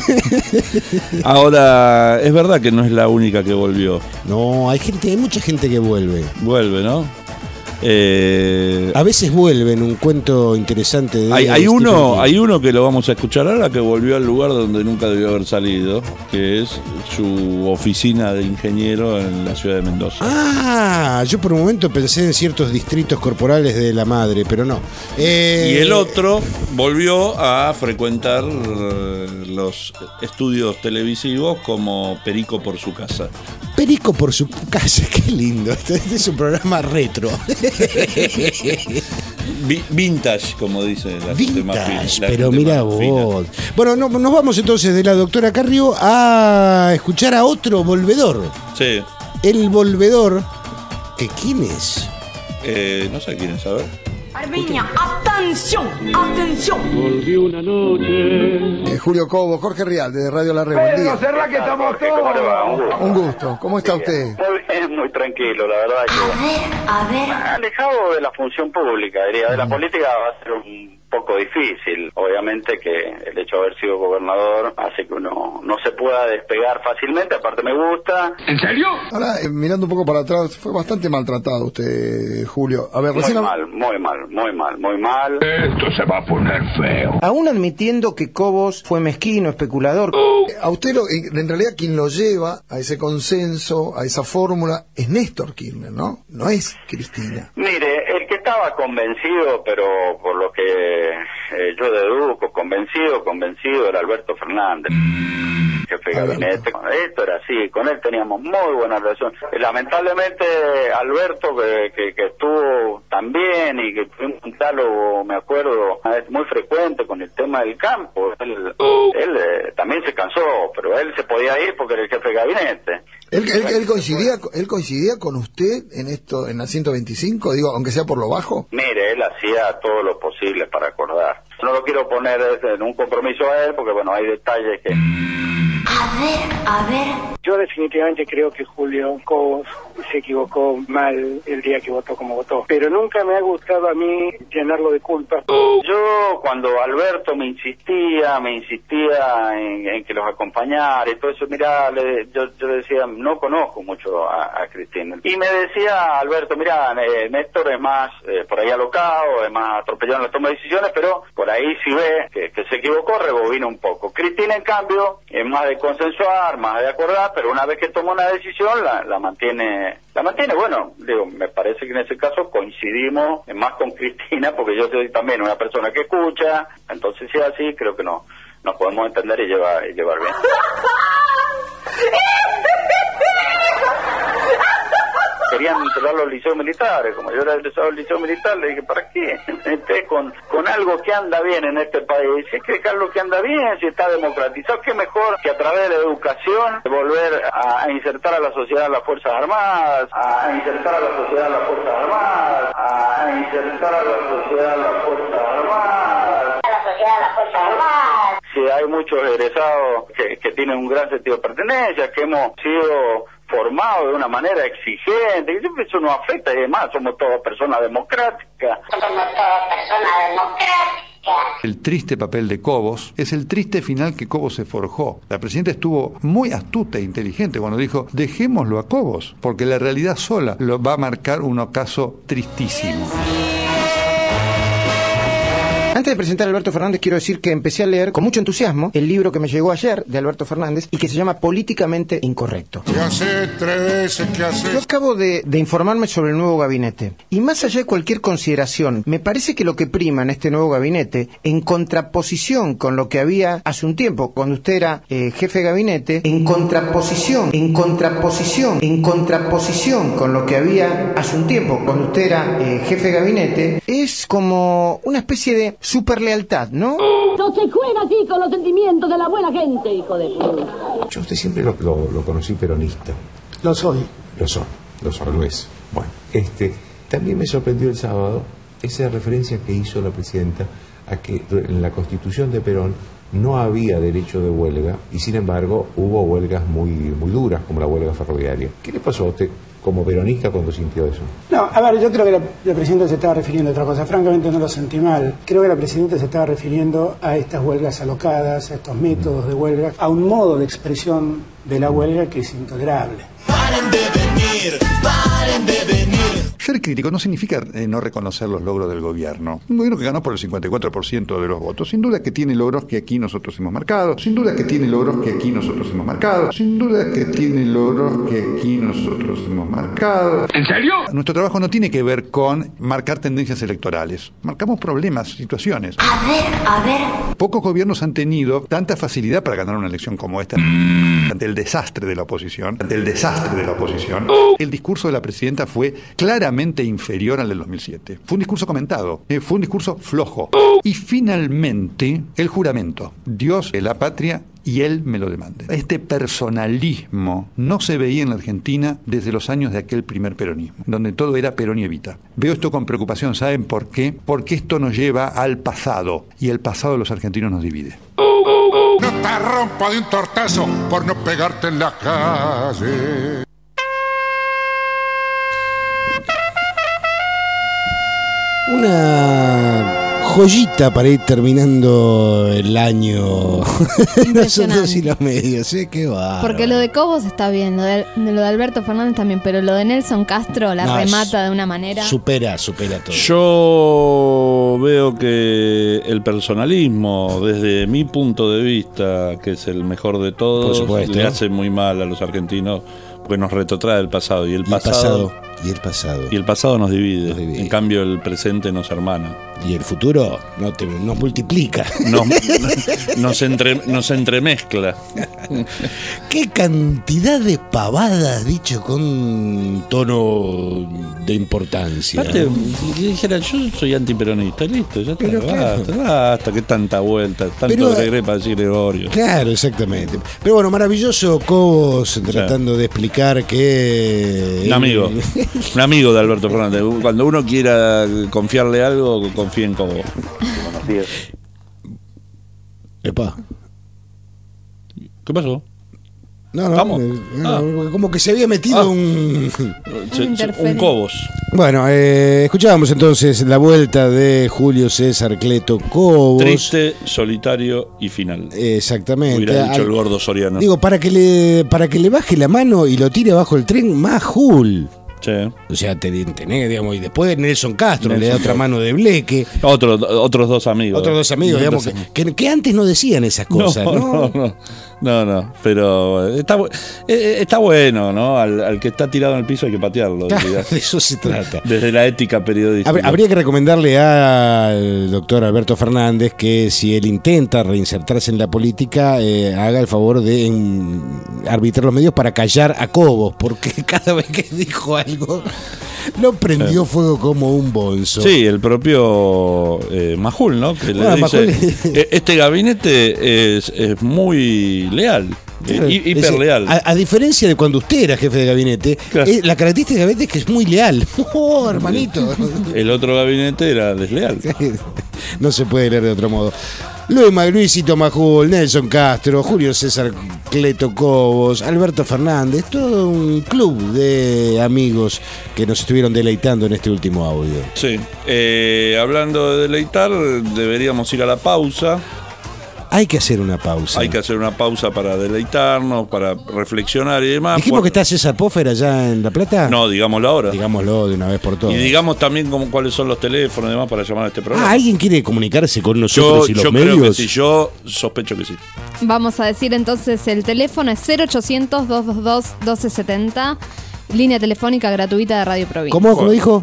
E: Ahora, es verdad que no es la única que volvió.
D: No, hay mucha gente que vuelve.
E: Vuelve, ¿no?
D: A veces vuelven, un cuento interesante de
E: hay uno que lo vamos a escuchar ahora, que volvió al lugar donde nunca debió haber salido, que es su oficina de ingeniero en la ciudad de Mendoza.
D: Yo por un momento pensé en ciertos distritos corporales de la madre, pero no.
E: Y el otro volvió a frecuentar los estudios televisivos como Perico por su casa.
D: Perico por su casa, qué lindo. Este es un programa retro.
E: Vintage, como dice la
D: gente
E: más fina.
D: Pero mira vos. Bueno, nos vamos entonces de la doctora Carrió a escuchar a otro volvedor.
E: Sí.
D: El volvedor. ¿Quién es?
E: No sé quién es, a ver.
I: Armiña, atención.
H: Atención, atención.
F: Volvió una noche.
N: Julio Cobo, Jorge Rial, de Radio La Red. Buen día.
J: Cerrá que estamos todos. ¿Cómo le va?
N: Un gusto. ¿Cómo está usted?
J: Muy bien, muy tranquilo, la verdad.
I: A ver.
J: Alejado de la función pública, diría. De la política va a ser un poco difícil. Obviamente que el hecho de haber sido gobernador hace que uno no se pueda despegar fácilmente. Aparte me gusta.
F: ¿En serio?
N: Ahora, mirando un poco para atrás, fue bastante maltratado usted, Julio. A ver, recién...
J: Muy mal.
F: Esto se va a poner feo.
O: Aún admitiendo que Cobos fue mezquino, especulador.
N: A usted, en realidad, quien lo lleva a ese consenso, a esa fórmula, es Néstor Kirchner, ¿no? No es Cristina.
J: Mire, el que estaba convencido, pero por lo que yo deduzco, convencido era Alberto Fernández, jefe de gabinete. Esto era así, con él teníamos muy buena relación. Lamentablemente Alberto, que estuvo también y que fue un diálogo, me acuerdo, muy frecuente con el tema del campo, él también se cansó, pero él se podía ir porque era el jefe de gabinete.
N: ¿Él coincidía con usted en la 125, digo, aunque sea por lo bajo?
J: Mire, él hacía todo lo posible para acordar. No lo quiero poner en un compromiso a él porque, bueno, hay detalles que...
I: A ver.
P: Yo definitivamente creo que Julio Cobos se equivocó mal el día que votó como votó. Pero nunca me ha gustado a mí llenarlo de culpa.
J: Yo, cuando Alberto me insistía en que los acompañara y todo eso, mirá, yo le decía, no conozco mucho a Cristina. Y me decía Alberto, mirá, Néstor es más por ahí alocado, es más atropellado en la toma de decisiones, pero por ahí si ve que se equivocó, rebobina un poco. Cristina, en cambio, es más de consensuar, más de acordar, pero una vez que toma una decisión la mantiene, bueno, digo, me parece que en ese caso coincidimos más con Cristina, porque yo soy también una persona que escucha, entonces si es así, creo que nos podemos entender y llevar bien. Querían instalar los liceos militares, como yo era egresado del liceo militar, le dije, ¿para qué? Con algo que anda bien en este país, si es que algo que anda bien, si está democratizado, qué mejor que a través de la educación volver a insertar a la sociedad las Fuerzas Armadas, Si hay muchos egresados que tienen un gran sentido de pertenencia, que hemos sido formados de una manera exigente, y eso nos afecta, y además somos todas personas democráticas.
Q: El triste papel de Cobos es el triste final que Cobos se forjó. La presidenta estuvo muy astuta e inteligente cuando dijo, dejémoslo a Cobos, porque la realidad sola lo va a marcar un ocaso tristísimo.
O: Antes de presentar a Alberto Fernández, quiero decir que empecé a leer con mucho entusiasmo el libro que me llegó ayer de Alberto Fernández y que se llama Políticamente Incorrecto. Yo acabo de informarme sobre el nuevo gabinete y más allá de cualquier consideración, me parece que lo que prima en este nuevo gabinete, en contraposición con lo que había hace un tiempo, cuando usted era jefe de gabinete, en contraposición con lo que había hace un tiempo, cuando usted era jefe de gabinete, es como una especie de superlealtad, ¿no?
M: No se juega así con los sentimientos de la buena gente, hijo de puta.
R: Yo a usted siempre lo conocí peronista.
N: Lo es.
R: Bueno, también me sorprendió el sábado esa referencia que hizo la presidenta a que en la Constitución de Perón no había derecho de huelga y sin embargo hubo huelgas muy duras, como la huelga ferroviaria. ¿Qué le pasó a usted como peronista cuando sintió eso?
P: No, a ver, yo creo que la presidenta se estaba refiriendo a otra cosa. Francamente no lo sentí mal. Creo que la presidenta se estaba refiriendo a estas huelgas alocadas, a estos métodos de huelga, a un modo de expresión de la huelga que es intolerable.
B: Paren de venir.
Q: Ser crítico no significa no reconocer los logros del gobierno. Un gobierno que ganó por el 54% de los votos. Sin duda que tiene logros que aquí nosotros hemos marcado. ¿En serio? Nuestro trabajo no tiene que ver con marcar tendencias electorales. Marcamos problemas, situaciones.
I: A ver.
Q: Pocos gobiernos han tenido tanta facilidad para ganar una elección como esta. Ante el desastre de la oposición. El discurso de la presidenta fue claramente inferior al del 2007. Fue un discurso comentado, fue un discurso flojo. Y finalmente, el juramento. Dios, la patria y él me lo demande. Este personalismo no se veía en la Argentina desde los años de aquel primer peronismo, donde todo era Perón y Evita. Veo esto con preocupación, ¿saben por qué? Porque esto nos lleva al pasado, y el pasado de los argentinos nos divide.
F: No te rompa de un tortazo por no pegarte en la calle.
D: Una joyita para ir terminando el año. Nosotros y los medios, qué va.
C: Porque lo de Cobos está bien, lo de Alberto Fernández también, pero lo de Nelson Castro la remata de una manera. Supera todo.
E: Yo veo que el personalismo, desde mi punto de vista, que es el mejor de todos,
D: por supuesto,
E: le hace muy mal a los argentinos, porque nos retrotrae el pasado. Y el pasado nos divide. En cambio, el presente nos hermana.
D: Y el futuro nos multiplica.
E: Nos entremezcla.
D: Qué cantidad de pavadas dicho con tono de importancia.
E: Aparte, dijera, yo soy antiperonista, listo, ya está, basta, que tanta vuelta, tanto regreso para decir Gregorio.
D: Claro, exactamente. Pero bueno, maravilloso Cobos tratando de explicar que...
E: Un amigo de Alberto Fernández. Cuando uno quiera confiarle algo, confía en Cobos.
D: Epa.
E: ¿Qué pasó?
D: No, como que se había metido un
E: Cobos.
D: Bueno, escuchábamos entonces la vuelta de Julio César Cleto Cobos.
E: Triste, solitario y final.
D: Exactamente.
E: Hubiera dicho el gordo Soriano.
D: Digo, para que le baje la mano y lo tire bajo el tren, más Jul.
E: Sí.
D: O sea, tenés, digamos, y después Nelson Castro le da otra mano de bleque.
E: Otros dos amigos.
D: Digamos, que antes no decían esas cosas,
E: No, pero está bueno, ¿no? Al que está tirado en el piso hay que patearlo.
D: De eso se trata.
E: Desde la ética periodística.
D: Habría que recomendarle al doctor Alberto Fernández que si él intenta reinsertarse en la política, haga el favor de arbitrar los medios para callar a Cobos, porque cada vez que dijo algo lo prendió fuego como un bolso.
E: Sí, el propio Majul, ¿no? Que le dice, este gabinete es muy leal. Hiperleal.
D: A diferencia de cuando usted era jefe de gabinete, la característica del gabinete es que es muy leal. ¡Oh, hermanito!
E: El otro gabinete era desleal.
D: No se puede leer de otro modo. Luisito Majul, Nelson Castro, Julio César Cleto Cobos, Alberto Fernández, todo un club de amigos que nos estuvieron deleitando en este último audio.
E: Sí, hablando de deleitar, deberíamos ir a la pausa.
D: Hay que hacer una pausa.
E: Hay que hacer una pausa para deleitarnos, para reflexionar y demás.
D: ¿Dijimos que está César Poffer allá en La Plata?
E: No, digámoslo ahora.
D: Digámoslo de una vez por todas.
E: Y digamos también cuáles son los teléfonos y demás para llamar a este programa.
D: ¿Alguien quiere comunicarse con nosotros y los medios?
E: Yo creo que sí, yo sospecho que sí.
C: Vamos a decir entonces, el teléfono es 0800-222-1270. Línea telefónica gratuita de Radio Provincia.
D: ¿Cómo dijo?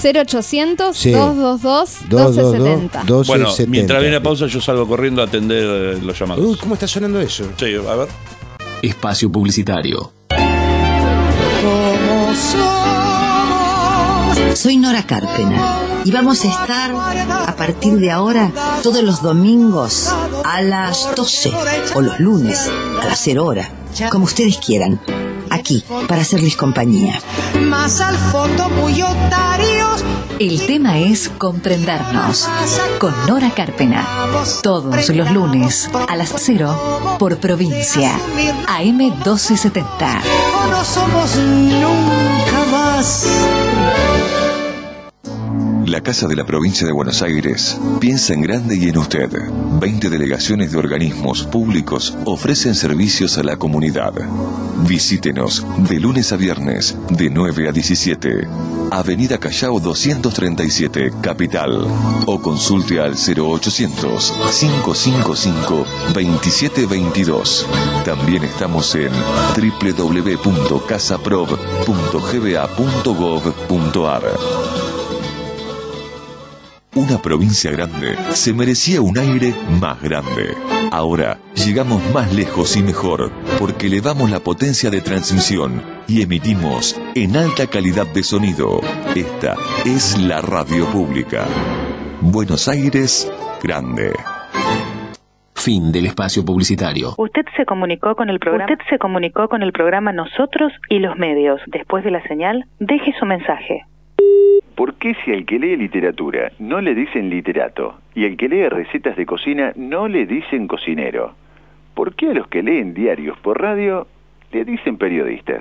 C: 0800-222-1270.
E: Bueno, mientras viene la pausa yo salgo corriendo a atender los llamados.
D: ¿Cómo está sonando eso?
E: Sí, a ver.
S: Espacio publicitario.
T: Soy Nora Carpena y vamos a estar a partir de ahora todos los domingos a las 12 o los lunes a las 0 horas, como ustedes quieran, aquí para hacerles compañía.
U: El tema es comprendernos con Nora Carpena, todos los lunes a las 0 por Provincia, AM 1270.
B: No somos nunca más.
A: La Casa de la Provincia de Buenos Aires piensa en grande y en usted. 20 delegaciones de organismos públicos ofrecen servicios a la comunidad. Visítenos de lunes a viernes, de 9 a 17. Avenida Callao 237, Capital. O consulte al 0800-555-2722. También estamos en www.casaprov.gba.gov.ar. Una provincia grande se merecía un aire más grande. Ahora llegamos más lejos y mejor porque elevamos la potencia de transmisión y emitimos en alta calidad de sonido. Esta es la radio pública. Buenos Aires grande.
S: Fin del espacio publicitario.
G: Usted se comunicó con el programa Nosotros y los medios. Después de la señal, deje su mensaje.
V: ¿Por qué si al que lee literatura no le dicen literato y al que lee recetas de cocina no le dicen cocinero? ¿Por qué a los que leen diarios por radio le dicen periodistas?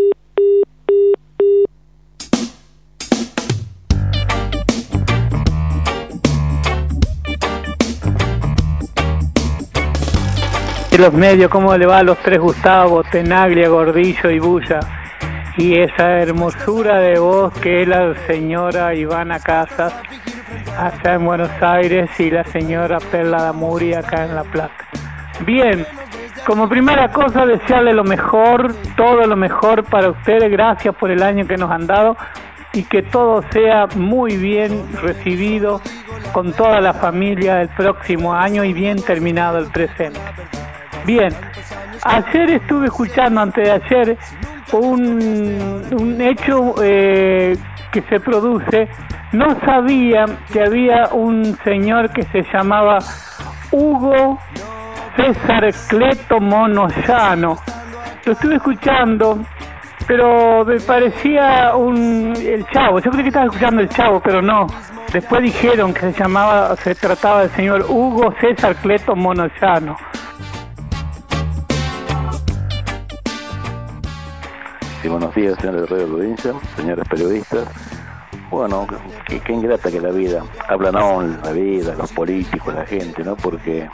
W: Los medios, ¿cómo le va a los tres Gustavo, Tenaglia, Gordillo y Bulla? Y esa hermosura de voz que es la señora Ivana Casas allá en Buenos Aires y la señora Perla Damuri acá en La Plata. Bien, como primera cosa desearle lo mejor, todo lo mejor para ustedes, gracias por el año que nos han dado y que todo sea muy bien recibido con toda la familia el próximo año y bien terminado el presente. Bien, ayer estuve escuchando, antes de ayer, un hecho que se produce. No sabía que había un señor que se llamaba Hugo César Cleto Monoyano. Lo estuve escuchando, pero me parecía el Chavo. Yo creí que estaba escuchando el Chavo, pero no. Después dijeron que se trataba del señor Hugo César Cleto Monoyano.
X: Sí, buenos días, señores de Radio Provincia, señores periodistas. Bueno, qué ingrata que la vida. Hablan aún la vida, los políticos, la gente, ¿no? Porque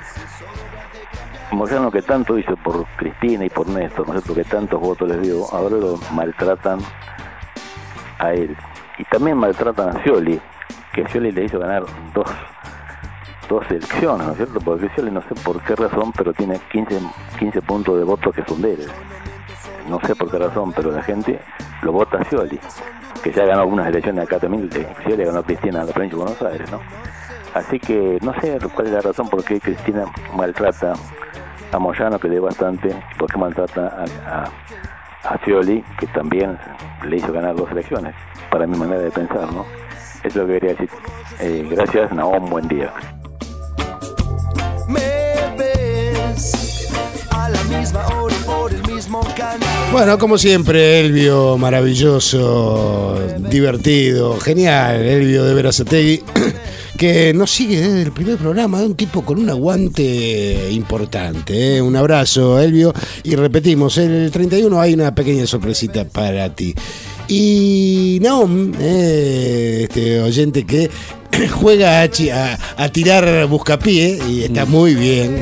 X: Moyano, que tanto hizo por Cristina y por Néstor, ¿no es cierto?, que tantos votos les dio, ahora lo maltratan a él. Y también maltratan a Scioli, que Scioli le hizo ganar dos elecciones, ¿no es cierto? Porque Scioli, no sé por qué razón, pero tiene 15 puntos de votos que son de él. No sé por qué razón, pero la gente lo vota a Scioli, que ya ganó algunas elecciones acá también. Scioli ganó a Cristina en la provincia de Buenos Aires, ¿no? Así que no sé cuál es la razón por qué Cristina maltrata a Moyano, que lee bastante, por qué maltrata a Scioli, que también le hizo ganar 2 elecciones, para mi manera de pensar, ¿no? Eso es lo que quería decir. Gracias, Naom, buen día.
D: Bueno, como siempre, Elvio maravilloso, divertido, genial, Elvio de Berazategui, que nos sigue desde el primer programa, un tipo con un aguante importante, ¿eh? Un abrazo, Elvio, y repetimos, el 31 hay una pequeña sorpresita para ti. Y Naom, este oyente que juega a tirar buscapié, y está muy bien,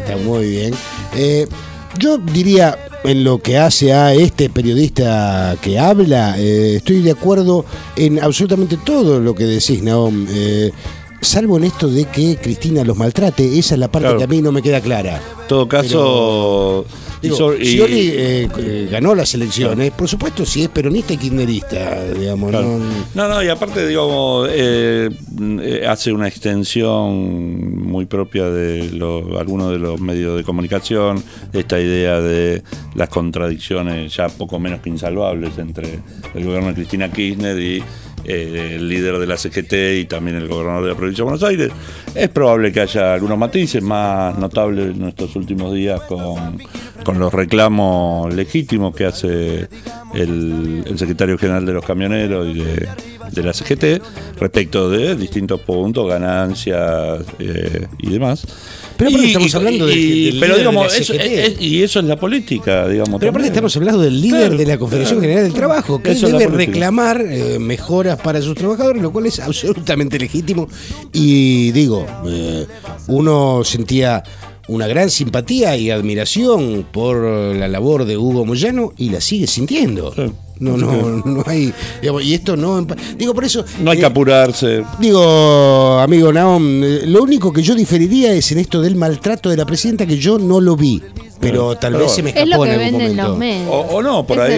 D: yo diría, en lo que hace a este periodista que habla, estoy de acuerdo en absolutamente todo lo que decís, Naom, salvo en esto de que Cristina los maltrate. Esa es la parte que a mí no me queda clara.
E: En todo caso...
D: Scioli ganó las elecciones, por supuesto, si es peronista y kirchnerista, digamos.
E: Claro. No, y aparte, digamos, hace una extensión muy propia de algunos de los medios de comunicación, esta idea de las contradicciones ya poco menos que insalvables entre el gobierno de Cristina Kirchner y el líder de la CGT y también el gobernador de la provincia de Buenos Aires. Es probable que haya algunos matices más notables en estos últimos días con los reclamos legítimos que hace el secretario general de los camioneros y de la CGT respecto de distintos puntos, ganancias y demás.
D: Pero aparte estamos hablando del líder
E: digamos,
D: de la CGT.
E: y eso es la política, digamos.
D: Pero aparte estamos hablando del líder de la Confederación General del Trabajo, que
E: eso
D: debe reclamar mejoras para sus trabajadores, lo cual es absolutamente legítimo. Y digo, uno sentía una gran simpatía y admiración por la labor de Hugo Moyano y la sigue sintiendo. Sí. No hay, digamos, y esto no, digo, por eso
E: no hay que apurarse.
D: Digo, amigo Naom, lo único que yo diferiría es en esto del maltrato de la presidenta, que yo no lo vi, pero tal vez se me escapó en algún momento.
C: Los medios.
E: O no, por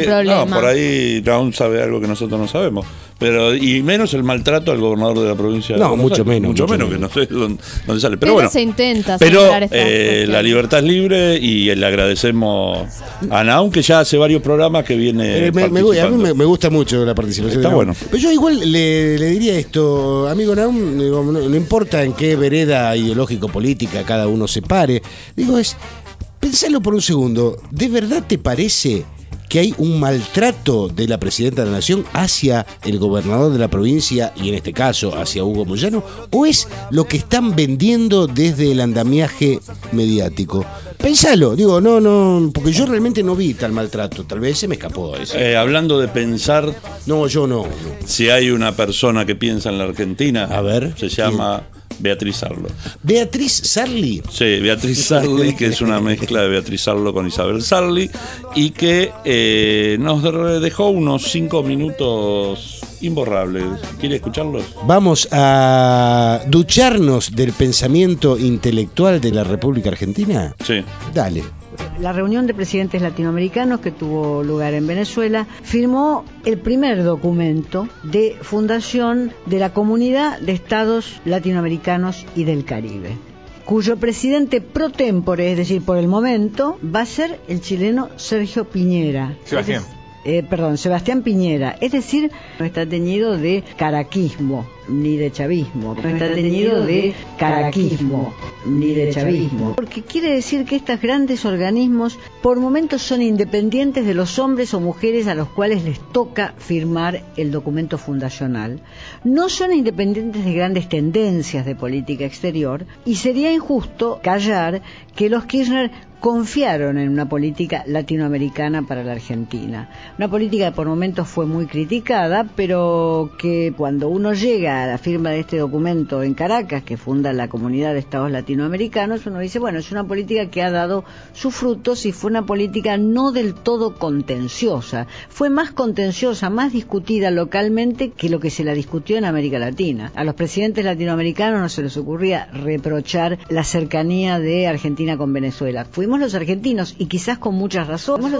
E: ahí Raúl sabe algo que nosotros no sabemos. Pero, y menos el maltrato al gobernador de la provincia de Buenos
D: mucho
E: Aires.
D: menos.
E: Mucho menos, que no sé dónde sale. Pero bueno,
C: se intenta.
E: Pero la libertad es libre y le agradecemos a Naum, que ya hace varios programas que viene
D: a mí me gusta mucho la participación.
E: Está bueno.
D: Pero yo igual le diría esto, amigo Naum, no importa en qué vereda ideológico-política cada uno se pare, pensalo por un segundo, ¿de verdad te parece que hay un maltrato de la presidenta de la Nación hacia el gobernador de la provincia y en este caso hacia Hugo Moyano? ¿O es lo que están vendiendo desde el andamiaje mediático? Pensalo, no, porque yo realmente no vi tal maltrato, tal vez se me escapó eso.
E: Hablando de pensar...
D: No, yo no.
E: Si hay una persona que piensa en la Argentina,
D: a ver,
E: se llama... Beatriz Sarlo.
D: ¿Beatriz Sarli?
E: Sí, Beatriz Sarli, que es una mezcla de Beatriz Sarlo con Isabel Sarli, y que nos dejó unos 5 minutos imborrables. ¿Quiere escucharlos?
D: Vamos a ducharnos del pensamiento intelectual de la República Argentina.
E: Sí.
D: Dale.
H: La reunión de presidentes latinoamericanos que tuvo lugar en Venezuela firmó el primer documento de fundación de la Comunidad de Estados Latinoamericanos y del Caribe, cuyo presidente pro tempore, es decir, por el momento, va a ser el chileno Sergio Piñera. Sebastián Piñera, es decir, no está teñido de caraquismo ni de chavismo, no está teñido de caraquismo ni de chavismo, porque quiere decir que estos grandes organismos por momentos son independientes de los hombres o mujeres a los cuales les toca firmar el documento fundacional, no son independientes de grandes tendencias de política exterior, y sería injusto callar que los Kirchner confiaron en una política latinoamericana para la Argentina. Una política que por momentos fue muy criticada, pero que cuando uno llega a la firma de este documento en Caracas, que funda la Comunidad de Estados Latinoamericanos, uno dice, bueno, es una política que ha dado sus frutos y fue una política no del todo contenciosa. Fue más contenciosa, más discutida localmente que lo que se la discutió en América Latina. A los presidentes latinoamericanos no se les ocurría reprochar la cercanía de Argentina con Venezuela. Fuimos los argentinos, y quizás con muchas razones,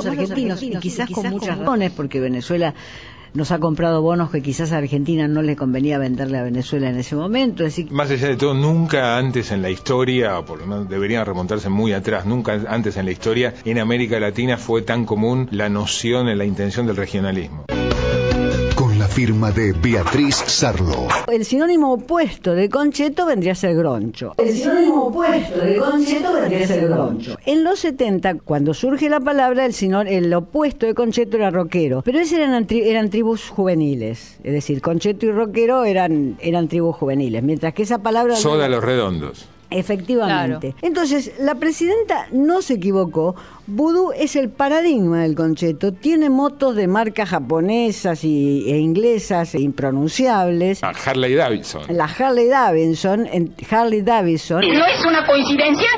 H: porque Venezuela nos ha comprado bonos que quizás a Argentina no le convenía venderle a Venezuela en ese momento. Es decir,
J: más allá de todo, nunca antes en la historia, o por lo menos deberían remontarse muy atrás, nunca antes en la historia, en América Latina fue tan común la noción, la intención del regionalismo.
A: Firma de Beatriz Sarlo.
H: El sinónimo opuesto de concheto vendría a ser groncho. En los 70, cuando surge la palabra, el opuesto de concheto era rockero. Pero esos eran tribus juveniles. Es decir, concheto y rockero eran tribus juveniles. Mientras que esa palabra...
J: Soda Los Redondos.
H: Efectivamente. Claro. Entonces, la presidenta no se equivocó. Vudú es el paradigma del concheto. Tiene motos de marcas japonesas e inglesas impronunciables.
J: La Harley Davidson.
H: ¿No es una coincidencia?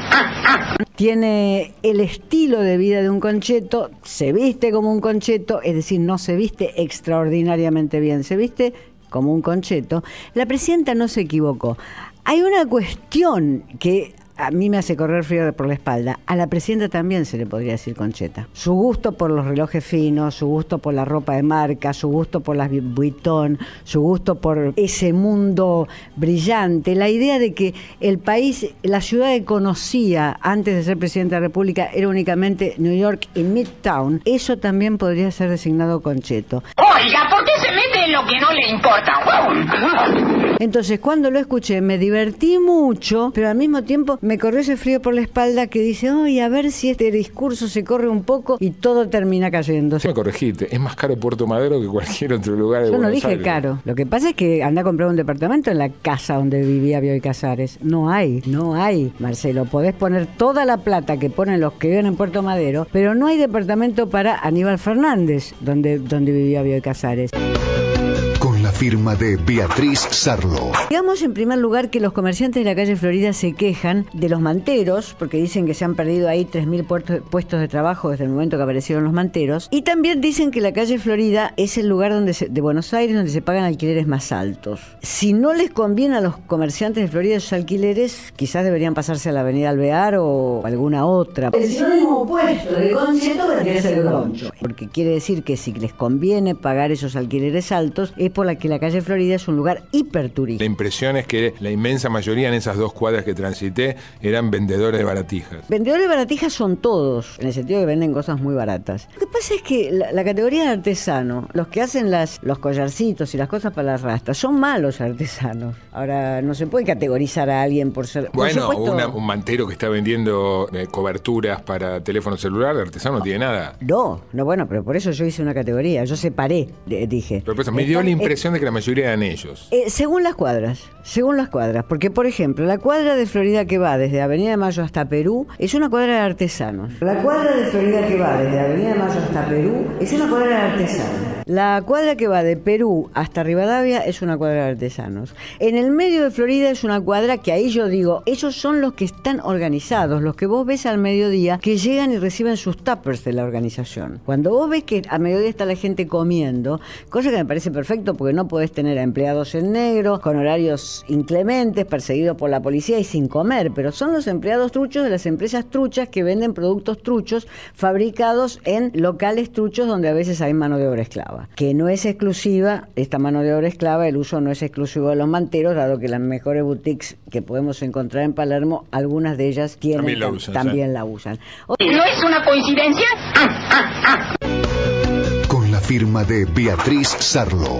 H: Tiene el estilo de vida de un concheto. Se viste como un concheto, es decir, no se viste extraordinariamente bien. Se viste como un concheto. La presidenta no se equivocó. Hay una cuestión que a mí me hace correr frío por la espalda. A la presidenta también se le podría decir concheta. Su gusto por los relojes finos, su gusto por la ropa de marca, su gusto por las Vuitton, su gusto por ese mundo brillante, la idea de que el país, la ciudad que conocía antes de ser presidenta de la República era únicamente New York y Midtown, eso también podría ser designado concheto.
K: Oiga, ¿por qué se mete en lo que no le importa?
H: Entonces, cuando lo escuché, me divertí mucho, pero al mismo tiempo me corrió ese frío por la espalda que dice, ay, a ver si este discurso se corre un poco y todo termina cayendo.
J: Me corregiste, es más caro Puerto Madero que cualquier otro lugar de Buenos Aires.
H: Yo no dije caro. Lo que pasa es que anda a comprar un departamento en la casa donde vivía Bioy Casares. No hay, Marcelo. Podés poner toda la plata que ponen los que viven en Puerto Madero, pero no hay departamento para Aníbal Fernández, donde vivía Bioy Casares.
L: firma de Beatriz Sarlo.
H: Digamos en primer lugar que los comerciantes de la calle Florida se quejan de los manteros, porque dicen que se han perdido ahí 3.000 puestos de trabajo desde el momento que aparecieron los manteros, y también dicen que la calle Florida es el lugar de Buenos Aires donde se pagan alquileres más altos. Si no les conviene a los comerciantes de Florida esos alquileres, quizás deberían pasarse a la avenida Alvear o alguna otra. El sinónimo opuesto de Concheto vendría a ser Groncho, porque quiere decir que si les conviene pagar esos alquileres altos es por la que la calle Florida es un lugar hiperturístico.
J: La impresión es que la inmensa mayoría en esas 2 cuadras que transité eran vendedores de baratijas.
H: Vendedores de baratijas son todos, en el sentido de que venden cosas muy baratas. Lo que pasa es que la categoría de artesano, los que hacen los collarcitos y las cosas para las rastas, son malos artesanos. Ahora, no se puede categorizar a alguien por ser...
J: Bueno,
H: por supuesto,
J: un mantero que está vendiendo coberturas para teléfono celular, de artesano no tiene nada.
H: No, bueno, pero por eso yo hice una categoría, yo separé, dije.
J: Pero pues, me dio la impresión de que la mayoría eran ellos.
H: Según las cuadras, porque por ejemplo, la cuadra de Florida que va desde Avenida de Mayo hasta Perú es una cuadra de artesanos. La cuadra de Florida que va desde Avenida de Mayo hasta Perú es una cuadra de artesanos. La cuadra que va de Perú hasta Rivadavia es una cuadra de artesanos. En el medio de Florida es una cuadra que ahí yo digo, ellos son los que están organizados, los que vos ves al mediodía que llegan y reciben sus tuppers de la organización. Cuando vos ves que a mediodía está la gente comiendo, cosa que me parece perfecto porque no podés tener a empleados en negro, con horarios inclementes, perseguidos por la policía y sin comer, pero son los empleados truchos de las empresas truchas que venden productos truchos fabricados en locales truchos donde a veces hay mano de obra esclava, que no es exclusiva, esta mano de obra esclava, el uso no es exclusivo de los manteros, dado que las mejores boutiques que podemos encontrar en Palermo, algunas de ellas también la usan.
K: ¿No es una coincidencia?
L: Con la firma de Beatriz Sarlo.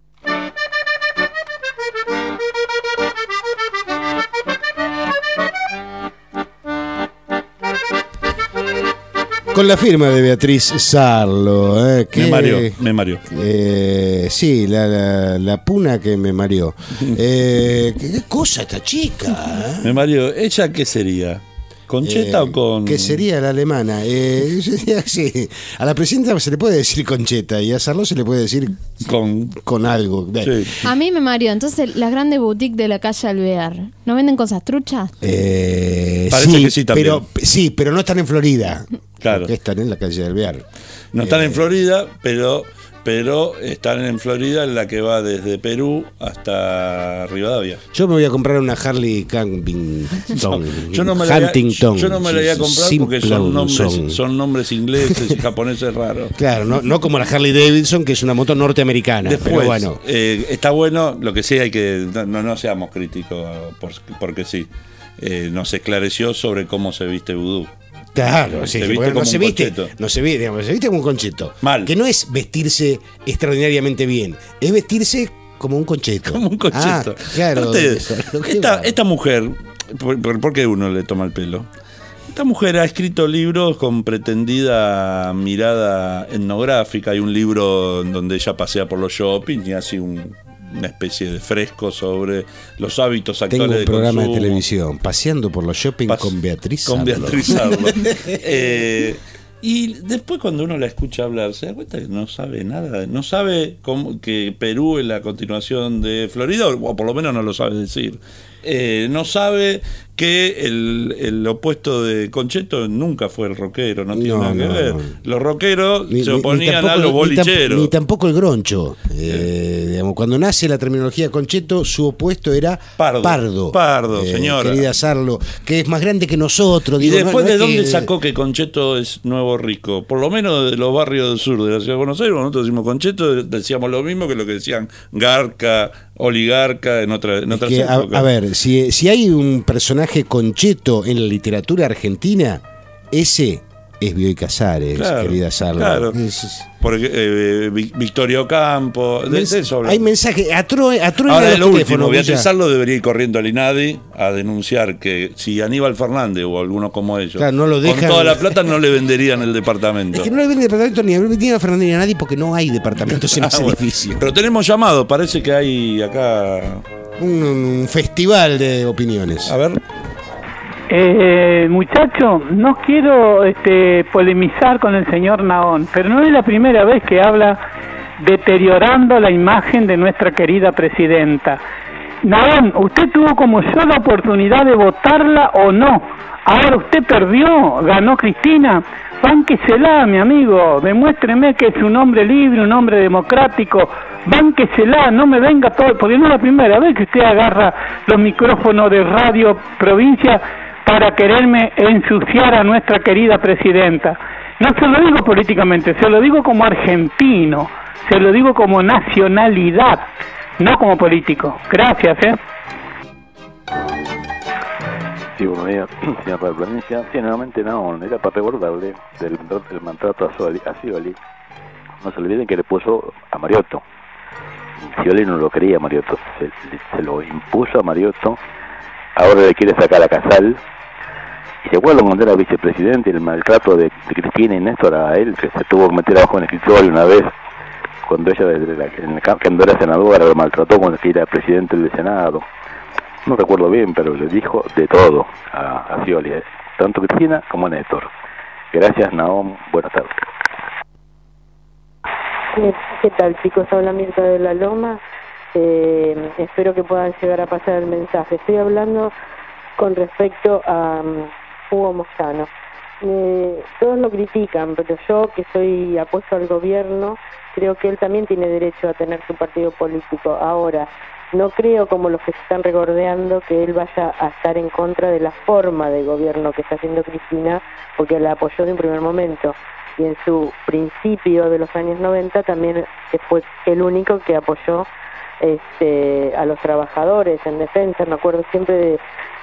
D: Con la firma de Beatriz Sarlo.
E: Me mareó.
D: Sí, la puna que me mareó. ¿Qué cosa esta chica?
E: Me mareó. ¿Ella qué sería? ¿Concheta o con...?
D: ¿Qué sería la alemana? Sí. A la presidenta se le puede decir Concheta y a Sarlo se le puede decir con algo.
C: Sí. A mí me mareó. Entonces, las grandes boutiques de la calle Alvear, ¿no venden cosas truchas?
E: Parece que sí también.
D: Pero no están en Florida.
E: Claro.
D: Porque están en la calle de Alvear.
E: No están en Florida, pero están en Florida, en la que va desde Perú hasta Rivadavia.
D: Yo me voy a comprar una Harley Huntington.
E: Yo no me la voy a comprar porque son nombres ingleses y japoneses raros.
D: Claro, no como la Harley Davidson, que es una moto norteamericana.
E: Después,
D: pero bueno.
E: Está bueno, lo que sí hay que... No seamos críticos, porque sí. Nos esclareció sobre cómo se viste vudú.
D: Claro, sí, no se viste como un concheto.
E: Mal.
D: Que no es vestirse extraordinariamente bien, es vestirse como un concheto.
E: Como un concheto.
D: Claro.
E: Esta mujer, ¿por qué uno le toma el pelo? Esta mujer ha escrito libros con pretendida mirada etnográfica. Hay un libro en donde ella pasea por los shopping y hace una especie de fresco sobre los hábitos actuales de consumo.
D: Tengo un programa de televisión, Paseando por los shopping con Beatriz Sarlo.
E: Con Beatriz Sarlo. Y después cuando uno la escucha hablar, se da cuenta que no sabe nada. No sabe que Perú es la continuación de Florida, o por lo menos no lo sabe decir. No sabe que el opuesto de Concheto nunca fue el rockero, no tiene nada que ver. Los rockeros se oponían a los bolicheros.
D: Ni tampoco el groncho. Digamos, cuando nace la terminología Concheto, su opuesto era Pardo,
E: señora.
D: Querida Sarlo, que es más grande que nosotros.
E: Y después, ¿de dónde sacó que Concheto es nuevo rico? Por lo menos de los barrios del sur de la ciudad de Buenos Aires, nosotros decimos Concheto, decíamos lo mismo que lo que decían Garca, oligarca en otras épocas.
D: A ver, si hay un personaje concheto en la literatura argentina, ese es Bioy Casares, querida Sarlo.
E: Claro. Porque Victorio Campo,
D: hay mensajes a
E: ahora lo último, Beatriz Sarlo debería ir corriendo al INADI a denunciar que si Aníbal Fernández o algunos como ellos
D: no lo dejan,
E: con toda la plata no le venderían el departamento.
D: Es que no le venden el departamento ni a Fernández ni a nadie porque no hay departamentos en ese edificio.
E: Pero tenemos llamado, parece que hay acá
D: un festival de opiniones.
E: A ver.
W: Muchacho, no quiero polemizar con el señor Nahón, pero no es la primera vez que habla deteriorando la imagen de nuestra querida presidenta. Naón, usted tuvo como yo la oportunidad de votarla o no. Ahora usted perdió, ganó Cristina. Bánquesela, mi amigo, demuéstreme que es un hombre libre, un hombre democrático. Bánquesela, no me venga todo, porque no es la primera vez que usted agarra los micrófonos de Radio Provincia para quererme ensuciar a nuestra querida presidenta. No se lo digo políticamente, se lo digo como argentino, se lo digo como nacionalidad, no como político. Gracias,
X: Sí, buenos días, señor de Provincia. Sí, nuevamente no, era para recordarle del maltrato a Scioli. No se olviden que le puso a Mariotto. Scioli no lo quería a Mariotto, se lo impuso a Mariotto. Ahora le quiere sacar a Casal. Y se acuerdan cuando era vicepresidente el maltrato de Cristina y Néstor a él, que se tuvo que meter abajo en el escritorio una vez, cuando ella cuando era senadora lo maltrató cuando era presidente del Senado. No recuerdo bien, pero le dijo de todo a Scioli, tanto Cristina como a Néstor. Gracias, Naón. Buenas tardes.
M: ¿Qué tal, chicos? Habla Mirta de la Loma. Espero que puedan llegar a pasar el mensaje. Estoy hablando con respecto a Hugo Moyano. Todos lo critican, pero yo, que soy apoyo al gobierno, creo que él también tiene derecho a tener su partido político. Ahora, no creo, como los que se están regordeando, que él vaya a estar en contra de la forma de gobierno que está haciendo Cristina, porque la apoyó de un primer momento. Y en su principio de los años 90 también fue el único que apoyó a los trabajadores en defensa. Me acuerdo siempre de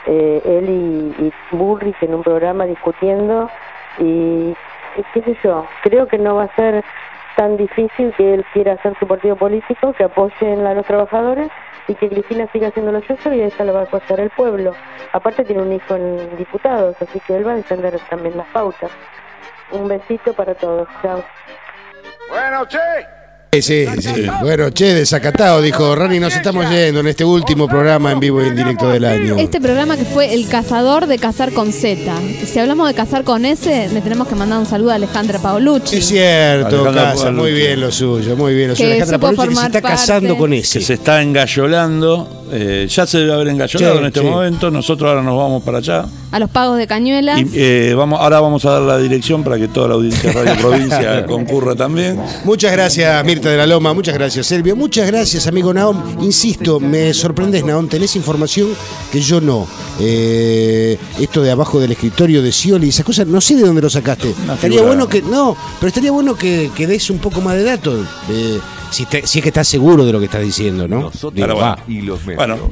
M: él y Bullrich en un programa discutiendo, y qué sé yo, creo que no va a ser tan difícil que él quiera hacer su partido político, que apoyen a los trabajadores y que Cristina siga haciendo lo suyo, y esa lo va a apoyar el pueblo. Aparte tiene un hijo en diputados, así que él va a defender también las pautas. Un besito para todos, chao.
F: Bueno, che.
D: Sí. Bueno, che, desacatado, dijo Rani, nos estamos yendo en este último programa en vivo y en directo del año.
C: Este programa que fue el cazador de cazar con Z. Si hablamos de cazar con S, le tenemos que mandar un saludo a Alejandra Paolucci.
D: Es cierto, Casa, muy bien lo suyo, muy bien lo suyo. Alejandra Paolucci, que se está casando con S.
E: Que se está engallolando, ya se debe haber engallolado en este momento. Nosotros ahora nos vamos para allá.
C: A los pagos de Cañuelas.
E: Y ahora vamos a dar la dirección para que toda la audiencia de Radio Provincia concurra también.
D: Muchas gracias, Mirta de la Loma, muchas gracias, Selvio, muchas gracias, amigo Naón. Insisto, me sorprendes, Naón, tenés información que yo no. Esto de abajo del escritorio de Scioli, esas cosas, no sé de dónde lo sacaste. Estaría bueno que des un poco más de datos. Si es que estás seguro de lo que estás diciendo, ¿no?
A: Y los medios.
E: Bueno,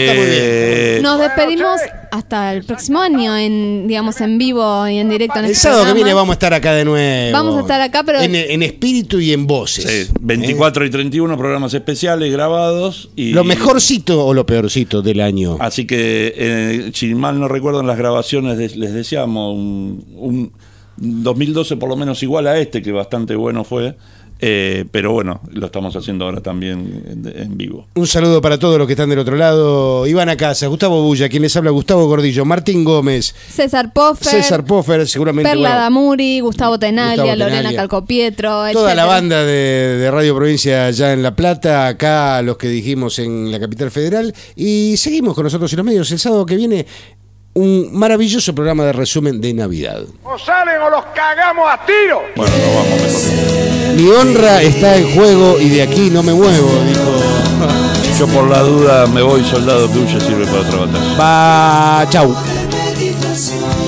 C: nos despedimos hasta el próximo año, en vivo y en directo.
D: El sábado que viene vamos a estar acá de nuevo.
C: Vamos a estar acá, pero
D: en espíritu y en voces.
E: Sí, 24 y 31 programas especiales grabados. Y
D: lo mejorcito o lo peorcito del año.
E: Así que, si mal no recuerdo, en las grabaciones les deseamos un 2012 por lo menos igual a este, que bastante bueno fue. Pero bueno, lo estamos haciendo ahora también en vivo.
D: Un saludo para todos los que están del otro lado. Iván Acasa, Gustavo Bulla, quien les habla, Gustavo Gordillo, Martín Gómez,
C: César Poffer,
D: seguramente
C: Perla Damuri, Gustavo Tenaglia, Lorena Calcopietro,
D: toda la banda de Radio Provincia allá en La Plata, acá los que dijimos en la capital federal, y seguimos con nosotros en los medios. El sábado que viene un maravilloso programa de resumen de Navidad.
F: O salen o los cagamos a tiro.
E: Bueno, nos vamos mejor.
D: Mi honra está en juego y de aquí no me muevo, dijo.
E: Yo por la duda me voy, soldado que huye sirve para otra batalla.
D: Va, chau.